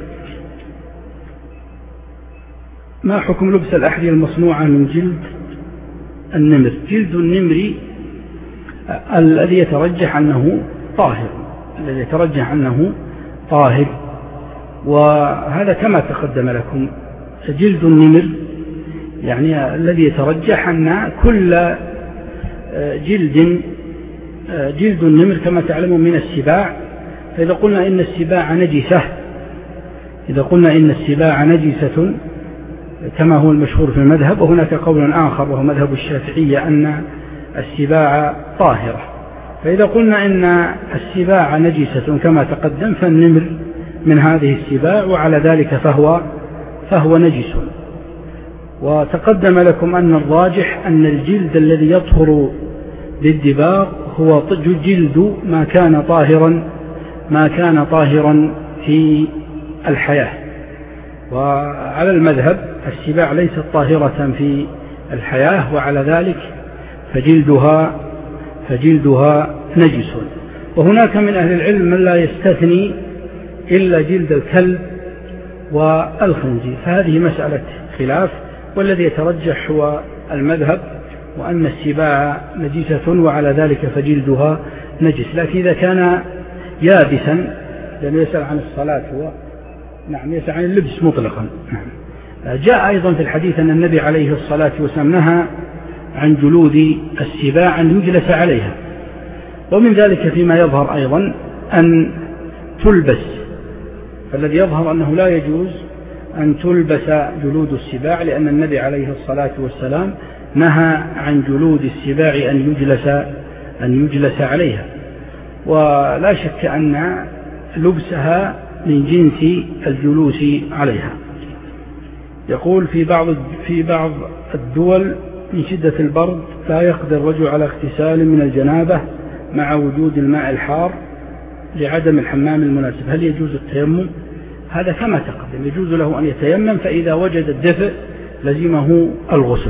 ما حكم لبس الأحذية المصنوعة من جلد النمر؟ جلد النمر الذي يترجح أنه طاهر، الذي يترجح أنه طاهر، وهذا كما تقدم لكم. جلد النمر يعني الذي يترجح أن كل جلد جلد النمر كما تعلمون من السباع. فإذا قلنا إن السباع نجسة إذا قلنا إن السباع نجسة كما هو المشهور في المذهب، وهناك قول آخر وهو مذهب الشافعية أن السباع طاهرة، فإذا قلنا إن السباع نجسة كما تقدم فالنمر من هذه السباع، وعلى ذلك فهو فهو نجس. وتقدم لكم أن الراجح أن الجلد الذي يطهر بالدباغ هو جلد ما كان طاهرا ما كان طاهرا في الحياة. وعلى المذهب السباع ليست طاهرة في الحياة، وعلى ذلك فجلدها فجلدها نجس. وهناك من أهل العلم من لا يستثني إلا جلد الكلب والخنزير، فهذه مسألة خلاف، والذي يترجح هو المذهب وأن السباع نجسة وعلى ذلك فجلدها نجس. لكن إذا كان يابسا، لأنه يسأل عن الصلاة هو نعم يسأل عن اللبس مطلقا. جاء أيضا في الحديث أن النبي عليه الصلاة والسلام نهى عن جلود السباع أن يجلس عليها، ومن ذلك فيما يظهر أيضا أن تلبس، فالذي يظهر أنه لا يجوز أن تلبس جلود السباع، لأن النبي عليه الصلاة والسلام نهى عن جلود السباع أن يجلس أن يجلس عليها، ولا شك أن لبسها من جنس الجلوس عليها. يقول في بعض في بعض الدول من شدة البرد لا يقدر الرجل على اغتسال من الجنابة مع وجود الماء الحار لعدم الحمام المناسب، هل يجوز التيمم؟ هذا كما تقدم، يجوز له أن يتيمم، فإذا وجد الدفء لزمه الغسل.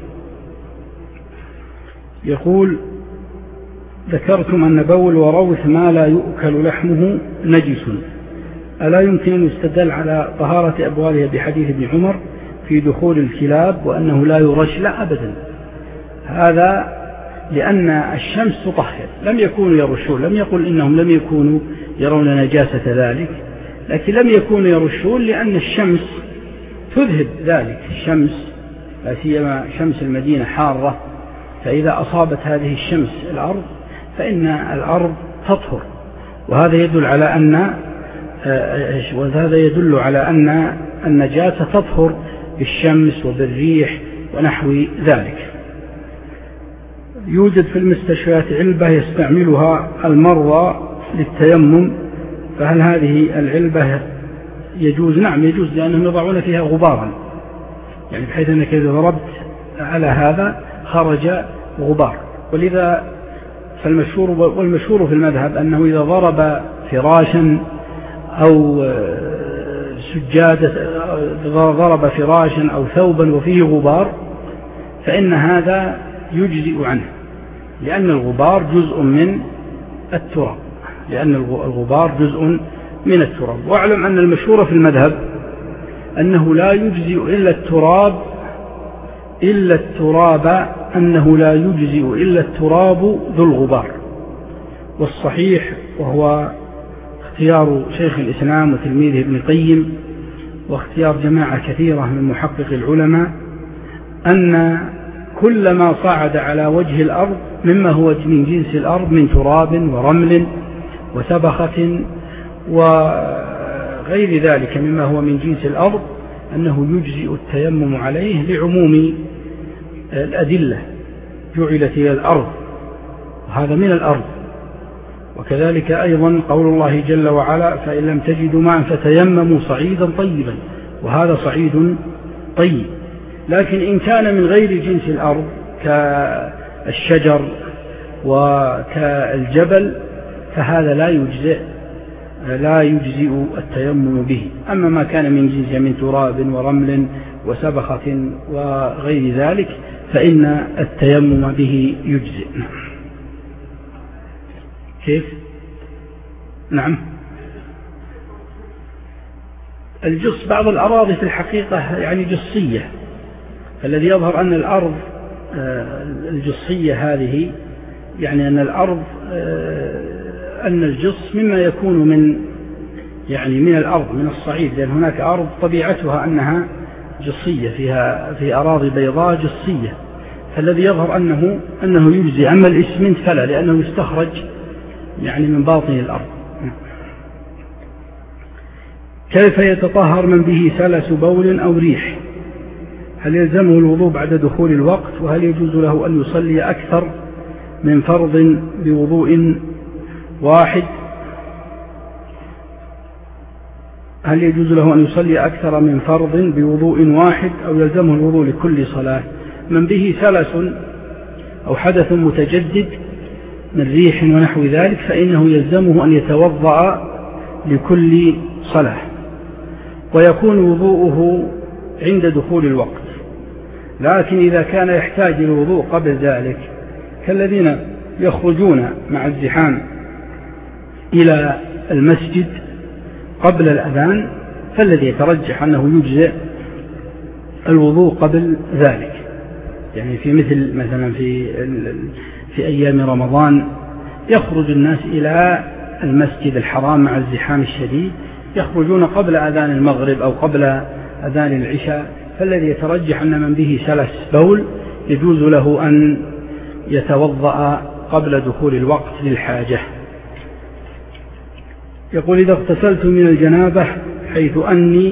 يقول ذكرتم أن بول وروث ما لا يؤكل لحمه نجس، ألا يمكن أن يستدل على طهارة أبوالها بحديث ابن عمر في دخول الكلاب وأنه لا يرش؟ لا أبدا، هذا لأن الشمس تطهر، لم يكونوا يرشون، لم يقل إنهم لم يكونوا يرون نجاسة ذلك، لكن لم يكونوا يرشون لأن الشمس تذهب ذلك، الشمس لا سيما شمس المدينة حارة، فإذا أصابت هذه الشمس الأرض فإن الأرض تطهر، وهذا يدل على أن وهذا يدل على أن النجاسة تطهر بالشمس وبالريح ونحو ذلك. يوجد في المستشفيات علبة يستعملها المرضى للتيمم، فهل هذه العلبة يجوز؟ نعم يجوز، لأنهم يضعون فيها غبارا، يعني بحيث أنك إذا ضربت على هذا خرج غبار، ولذا فالمشهور والمشهور في المذهب أنه إذا ضرب فراشا أو سجادة، ضرب فراشا أو ثوبا وفيه غبار، فإن هذا يجزئ عنه، لأن الغبار جزء من التراب، لأن الغبار جزء من التراب. واعلم أن المشهور في المذهب أنه لا يجزئ إلا التراب إلا التراب أنه لا يجزئ إلا التراب ذو الغبار، والصحيح وهو اختيار شيخ الإسلام وتلميذه ابن القيم واختيار جماعة كثيرة من محقق العلماء أن كل ما صعد على وجه الأرض مما هو من جنس الأرض من تراب ورمل وسبخة وغير ذلك مما هو من جنس الأرض أنه يجزئ التيمم عليه لعموم الأدلة، جعلت إلى الأرض وهذا من الأرض. وكذلك أيضا قول الله جل وعلا فإن لم تجدوا ماء فتيمموا صعيدا طيبا، وهذا صعيد طيب. لكن إن كان من غير جنس الأرض كالشجر وكالجبل فهذا لا يجزئ لا يجزئ التيمم به. أما ما كان من جنس من تراب ورمل وسبخة وغير ذلك فإن التيمم به يجزئ. كيف؟ نعم، الجص بعض الأراضي في الحقيقة يعني جصية، الذي يظهر أن الأرض الجصية هذه يعني أن الأرض أن الجص مما يكون من يعني من الأرض من الصعيد، لأن هناك أرض طبيعتها أنها جصية فيها في أراضي بيضاء جصية، فالذي يظهر أنه أنه يجزي. أما الإسمنت فلا، لأنه يستخرج يعني من باطن الأرض. كيف يتطهر من به سلس بول أو ريح؟ هل يلزمه الوضوء بعد دخول الوقت؟ وهل يجوز له أن يصلي أكثر من فرض بوضوء واحد؟ هل يجوز له أن يصلي أكثر من فرض بوضوء واحد أو يلزمه الوضوء لكل صلاة؟ من به سلس أو حدث متجدد من ريح ونحو ذلك فإنه يلزمه أن يتوضأ لكل صلاة، ويكون وضوءه عند دخول الوقت. لكن إذا كان يحتاج الوضوء قبل ذلك كالذين يخرجون مع الزحام إلى المسجد قبل الأذان فالذي يترجح أنه يجزئ الوضوء قبل ذلك. يعني في مثل مثلا في في أيام رمضان يخرج الناس إلى المسجد الحرام مع الزحام الشديد، يخرجون قبل أذان المغرب أو قبل أذان العشاء، فالذي يترجح أن من به سلس بول يجوز له أن يتوضأ قبل دخول الوقت للحاجة. يقول: إذا اغتسلت من الجنابة حيث أني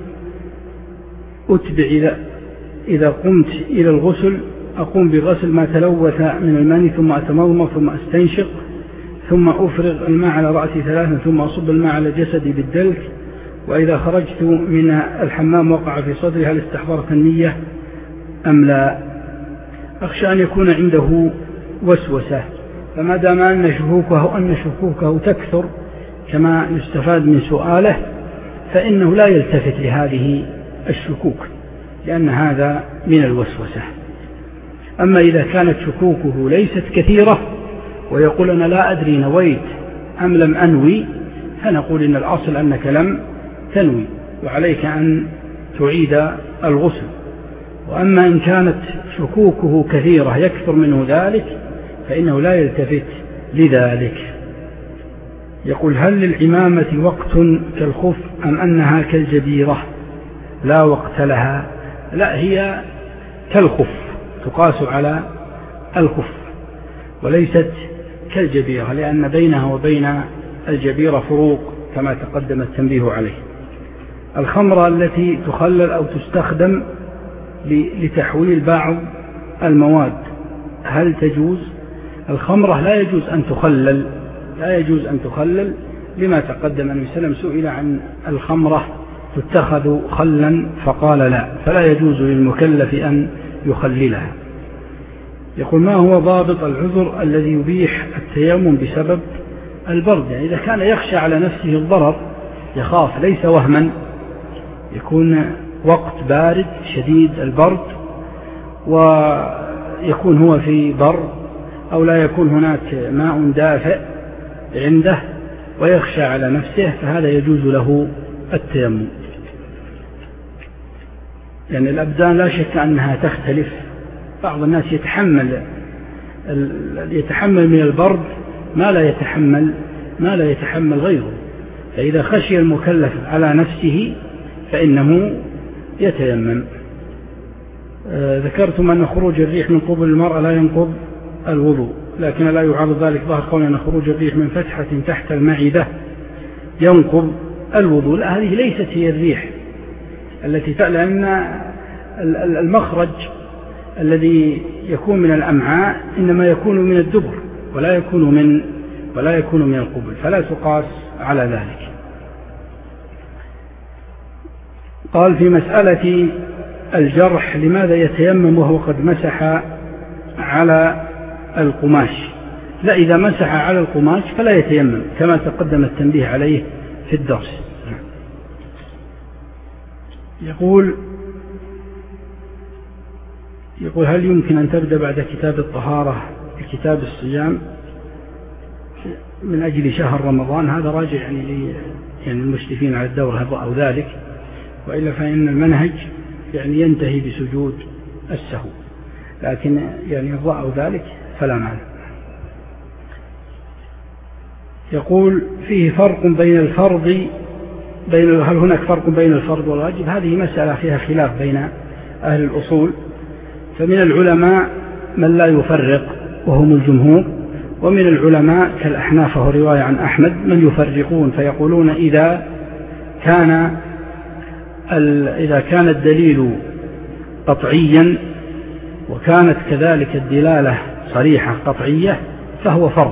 أتبع إذا, إذا قمت إلى الغسل أقوم بغسل ما تلوث من المني ثم أتمضمض ثم أستنشق ثم أفرغ الماء على رأسي ثلاثا ثم أصب الماء على جسدي بالدلك، وإذا خرجت من الحمام وقع في صدري هل استحضرت النية أم لا؟ أخشى أن يكون عنده وسوسة، فما دام أن شكوكه أن شكوكه تكثر كما يستفاد من سؤاله فإنه لا يلتفت لهذه الشكوك لأن هذا من الوسوسة. أما إذا كانت شكوكه ليست كثيرة ويقول أنا لا أدري نويت أم لم أنوي، فنقول إن الأصل أنك لم تنوي وعليك أن تعيد الغسل. وأما إن كانت شكوكه كثيرة يكثر منه ذلك فإنه لا يلتفت لذلك. يقول: هل للعمامة وقت كالخف أم أنها كالجبيرة لا وقت لها؟ لا، هي كالخف، تقاس على الخف وليست كالجبيرة، لأن بينها وبين الجبيرة فروق كما تقدم التنبيه عليه. الخمرة التي تخلل أو تستخدم لتحويل بعض المواد هل تجوز؟ الخمرة لا يجوز أن تخلل، لا يجوز أن تخلل لما تقدم أن وسلم سئل عن الخمرة تتخذ خلا فقال لا، فلا يجوز للمكلف أن يخللها. يقول: ما هو ضابط العذر الذي يبيح التيمم بسبب البرد؟ يعني إذا كان يخشى على نفسه الضرر، يخاف، ليس وهما، يكون وقت بارد شديد البرد ويكون هو في بر أو لا يكون هناك ماء دافئ عنده ويخشى على نفسه، فهذا يجوز له التيمم. يعني الأبدان لا شك أنها تختلف، بعض الناس يتحمل يتحمل من البرد ما لا يتحمل ما لا يتحمل غيره، فإذا خشي المكلف على نفسه فإنه يتيمم. آه ذكرتم أن خروج الريح من قبل المرأة لا ينقض الوضوء، لكن لا يعارض ذلك ظاهر قول أن خروج الريح من فتحة تحت المعدة ينقض الوضوء. لا، هذه ليست هي الريح التي لأن المخرج الذي يكون من الأمعاء إنما يكون من الدبر ولا يكون من ولا يكون من القبل، فلا تقاس على ذلك. قال: في مسألة الجرح لماذا يتيمم وهو قد مسح على القماش؟ لا، إذا مسح على القماش فلا يتيمم كما تقدم التنبيه عليه في الدرس. يقول يقول هل يمكن أن تبدأ بعد كتاب الطهارة بكتاب الصيام من أجل شهر رمضان؟ هذا راجع يعني لي يعني المشرفين على الدورة أو ذلك، وإلا فإن المنهج يعني ينتهي بسجود السهو، لكن يعني الضاء ذلك فلا معنى. يقول: فيه فرق بين الفرض بين هل هناك فرق بين الفرض والواجب؟ هذه مسألة فيها خلاف بين أهل الأصول، فمن العلماء من لا يفرق وهم الجمهور، ومن العلماء كالأحناف وهو رواية عن أحمد من يفرقون فيقولون إذا كان إذا كان الدليل قطعيا وكانت كذلك الدلالة صريحة قطعية فهو فرض،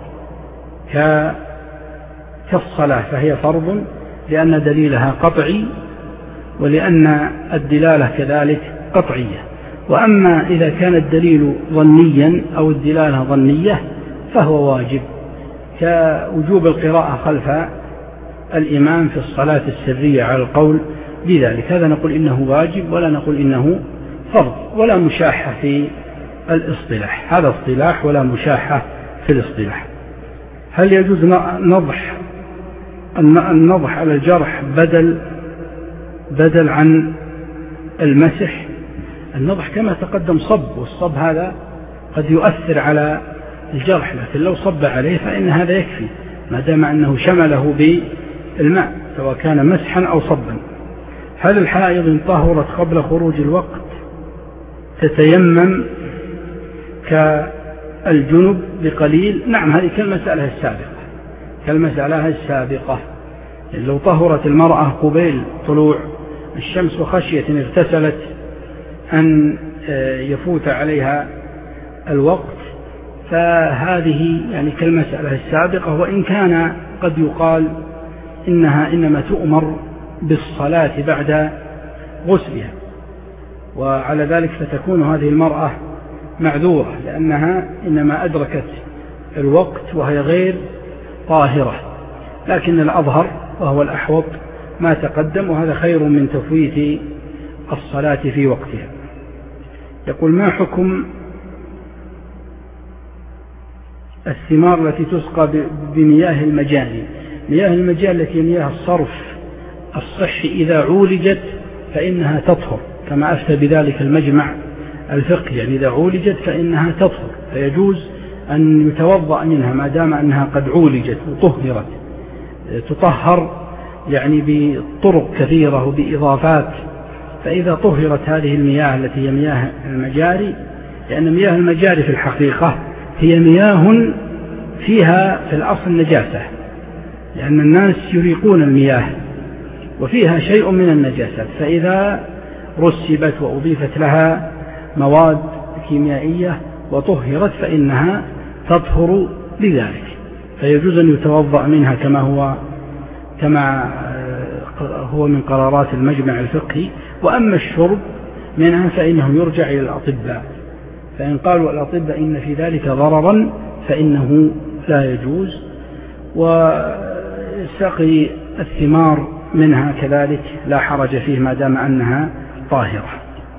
كالصلاة فهي فرض لأن دليلها قطعي ولأن الدلالة كذلك قطعية. وأما إذا كان الدليل ظنيا أو الدلالة ظنية فهو واجب، كوجوب القراءة خلف الإمام في الصلاة السرية على القول بذلك، هذا نقول إنه واجب ولا نقول إنه فرض، ولا مشاحة في الاصطلاح، هذا اصطلاح ولا مشاحة في الاصطلاح. هل يجوز نضح النضح على الجرح بدل بدل عن المسح؟ النضح كما تقدم صب، والصب هذا قد يؤثر على الجرح، لكن لو صب عليه فإن هذا يكفي ما دام أنه شمله بالماء سواء كان مسحا أو صبا. هل الحائض إن طهرت قبل خروج الوقت تتيمم كالجنب بقليل؟ نعم، هذه كالمسألة السابقة كالمسألة السابقة لو طهرت المرأة قبيل طلوع الشمس وخشية إن اغتسلت أن يفوت عليها الوقت فهذه يعني كالمسألة السابقة، وإن كان قد يقال إنها إنما تؤمر بالصلاة بعد غسلها، وعلى ذلك فتكون هذه المرأة معذورة لأنها إنما أدركت الوقت وهي غير طاهرة. لكن الأظهر وهو الأحوط ما تقدم، وهذا خير من تفويت الصلاة في وقتها. يقول: ما حكم الثمار التي تسقى بمياه المجاري؟ مياه المجاري التي مياه الصرف الصحي إذا عولجت فإنها تطهر، كما أفتى بذلك المجمع الفقهي، يعني إذا عولجت فإنها تطهر، فيجوز أن يتوضأ منها ما دام أنها قد عولجت وطهرت. تطهر يعني بطرق كثيرة وبإضافات، فإذا طهرت هذه المياه التي هي مياه المجاري، لأن مياه المجاري في الحقيقة هي مياه فيها في الأصل نجاسة، لأن الناس يريقون المياه وفيها شيء من النجاسة، فإذا رسبت وأضيفت لها مواد كيميائية وطهرت فإنها تطهر لذلك، فيجوز أن يتوضأ منها كما هو كما هو من قرارات المجمع الفقهي. وأما الشرب منها فإنه يرجع إلى الأطباء، فإن قالوا الأطباء إن في ذلك ضررا فإنه لا يجوز. وسقي الثمار منها كذلك لا حرج فيه ما دام أنها طاهرة.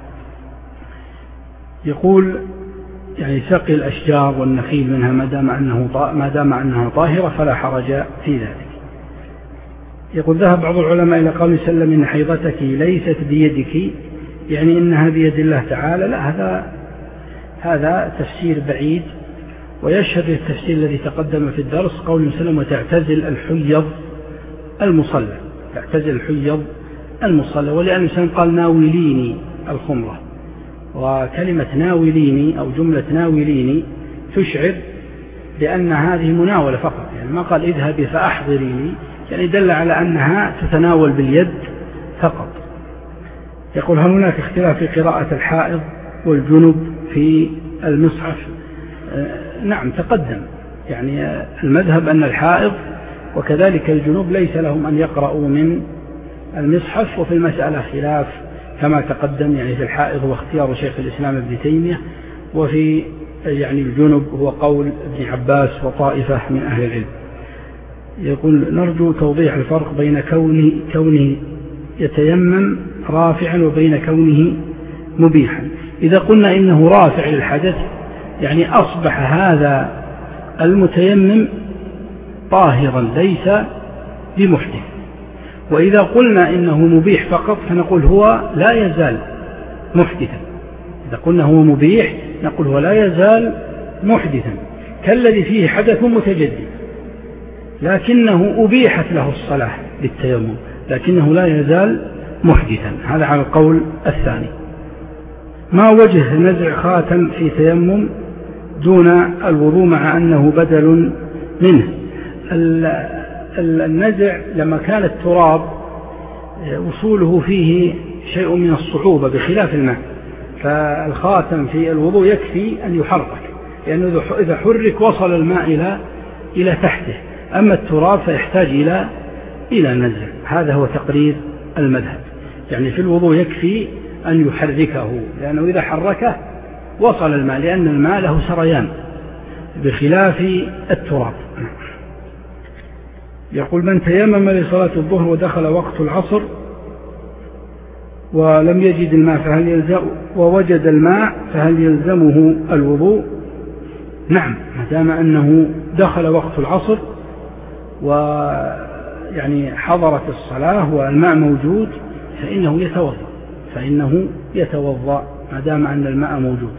يقول يعني سقي الأشجار والنخيل منها ما دام أنه ما دام أنها طاهرة فلا حرج في ذلك. يقول: ذهب بعض العلماء إلى قول سلم إن حيضتك ليست بيدك، يعني إنها بيد الله تعالى. لا، هذا هذا تفسير بعيد، ويشهد التفسير الذي تقدم في الدرس قول سلم: وتعتزل الحيض المصلى، تعتزل الحيض المصلى. ولأن الإنسان قال ناوليني الخمرة، وكلمة ناوليني أو جملة ناوليني تشعر بأن هذه مناولة فقط، يعني ما قال اذهبي فأحضريني، يعني دل على أنها تتناول باليد فقط. يقول: هل هناك اختلاف في قراءة الحائض والجنب في المصحف؟ نعم تقدم، يعني المذهب أن الحائض وكذلك الجنوب ليس لهم أن يقرأوا من المصحف، وفي المسألة خلاف كما تقدم، يعني في الحائض هو اختيار شيخ الإسلام ابن تيمية، وفي يعني الجنوب هو قول ابن عباس وطائفة من أهل العلم. يقول: نرجو توضيح الفرق بين كونه, كونه يتيمم رافعا وبين كونه مبيحا. إذا قلنا إنه رافع للحدث يعني أصبح هذا المتيمم طاهرا ليس بمحدث، وإذا قلنا إنه مبيح فقط فنقول هو لا يزال محدثا. إذا قلنا هو مبيح نقول هو لا يزال محدثا، كالذي فيه حدث متجدد لكنه أبيحت له الصلاة بالتيمم، لكنه لا يزال محدثا. هذا على القول الثاني. ما وجه نزع خاتم في تيمم دون الوضوء مع أنه بدل منه؟ النزع لما كان التراب وصوله فيه شيء من الصعوبة بخلاف الماء، فالخاتم في الوضوء يكفي أن يحرك، لأنه إذا حرك وصل الماء إلى إلى تحته، أما التراب فيحتاج إلى إلى نزع. هذا هو تقرير المذهب، يعني في الوضوء يكفي أن يحركه، لأنه إذا حركه وصل الماء، لأن الماء له سريان بخلاف التراب. يقول: من تيمم لصلاة الظهر ودخل وقت العصر ولم يجد الماء فهل يلزم ووجد الماء فهل يلزمه الوضوء؟ نعم، ما دام أنه دخل وقت العصر ويعني حضرت الصلاة والماء موجود فإنه يتوضأ فإنه يتوضأ ما دام أن الماء موجود.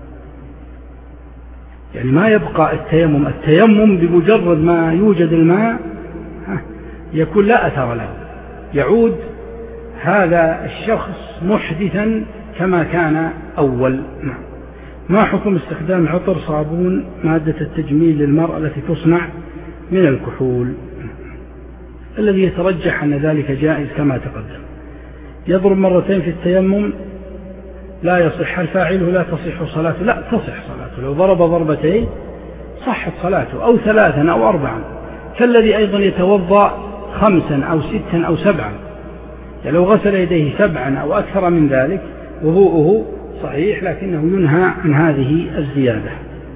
يعني ما يبقى التيمم التيمم بمجرد ما يوجد الماء يكون لا أثر له، يعود هذا الشخص محدثا كما كان أول. ما حكم استخدام عطر صابون مادة التجميل للمرأة التي تصنع من الكحول؟ الذي يترجح أن ذلك جائز كما تقدم. يضرب مرتين في التيمم لا يصح، هل فاعله لا تصح صلاته؟ لا تصح صلاته، لو ضرب ضربتين صحت صلاته، أو ثلاثا أو أربعا، كالذي أيضا يتوضأ خمسا أو ستا أو سبعا، يعني لو غسل يديه سبعا أو أكثر من ذلك وضوءه صحيح، لكنه ينهى عن هذه الزيادة.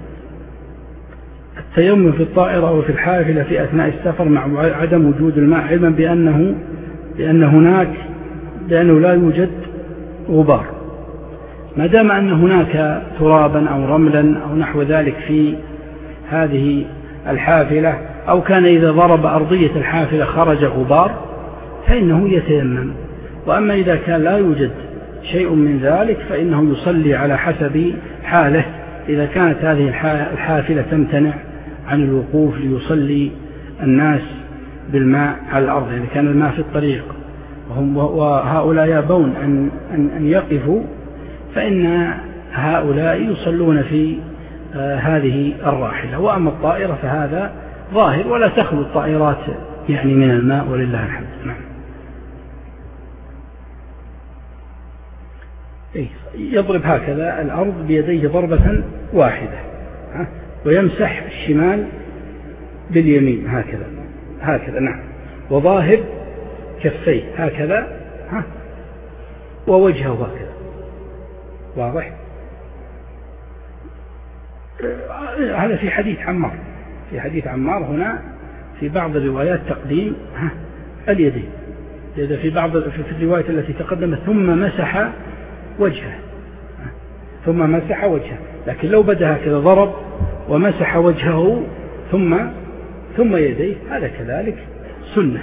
التيمم في الطائرة وفي الحافلة في أثناء السفر مع عدم وجود الماء علما بأنه بأن هناك بأنه لا يوجد غبار، ما دام أن هناك ترابا أو رملا أو نحو ذلك في هذه الحافلة، أو كان إذا ضرب أرضية الحافلة خرج غبار فإنه يتيمم. وأما إذا كان لا يوجد شيء من ذلك فإنه يصلي على حسب حاله. إذا كانت هذه الحافلة تمتنع عن الوقوف ليصلي الناس بالماء على الأرض، إذا كان الماء في الطريق وهم وهؤلاء يابون أن, أن, أن يقفوا، فإن هؤلاء يصلون في آه هذه الراحلة. وأما الطائرة فهذا ظاهر، ولا تخلو الطائرات يعني من الماء ولله الحمد. نعم. يضرب هكذا الأرض بيديه ضربة واحدة ويمسح الشمال باليمين هكذا هكذا نعم، وظاهر كفيه هكذا ها ووجهه هكذا. واضح؟ هذا في حديث عمار في حديث عمار هنا في بعض الروايات تقديم ها اليدين، إذا في بعض في الرواية التي تقدمت ثم مسح وجهه ثم مسح وجهه، لكن لو بدأ هكذا ضرب ومسح وجهه ثم ثم يديه هذا كذلك سنة.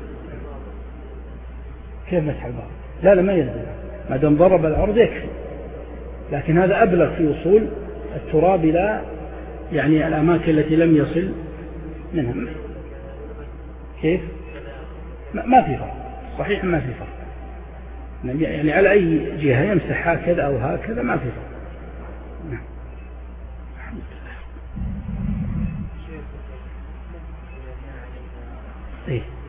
كيف مسح البعض؟ لا لا ما ينزل، ما دام ضرب الأرض يكفي، لكن هذا أبلغ في وصول التراب إلى يعني الأماكن التي لم يصل منها. كيف؟ ما في فرق، صحيح ما في فرق، يعني على أي جهة يمسح هكذا أو هكذا ما في فرق. نعم. الحمد لله. إيه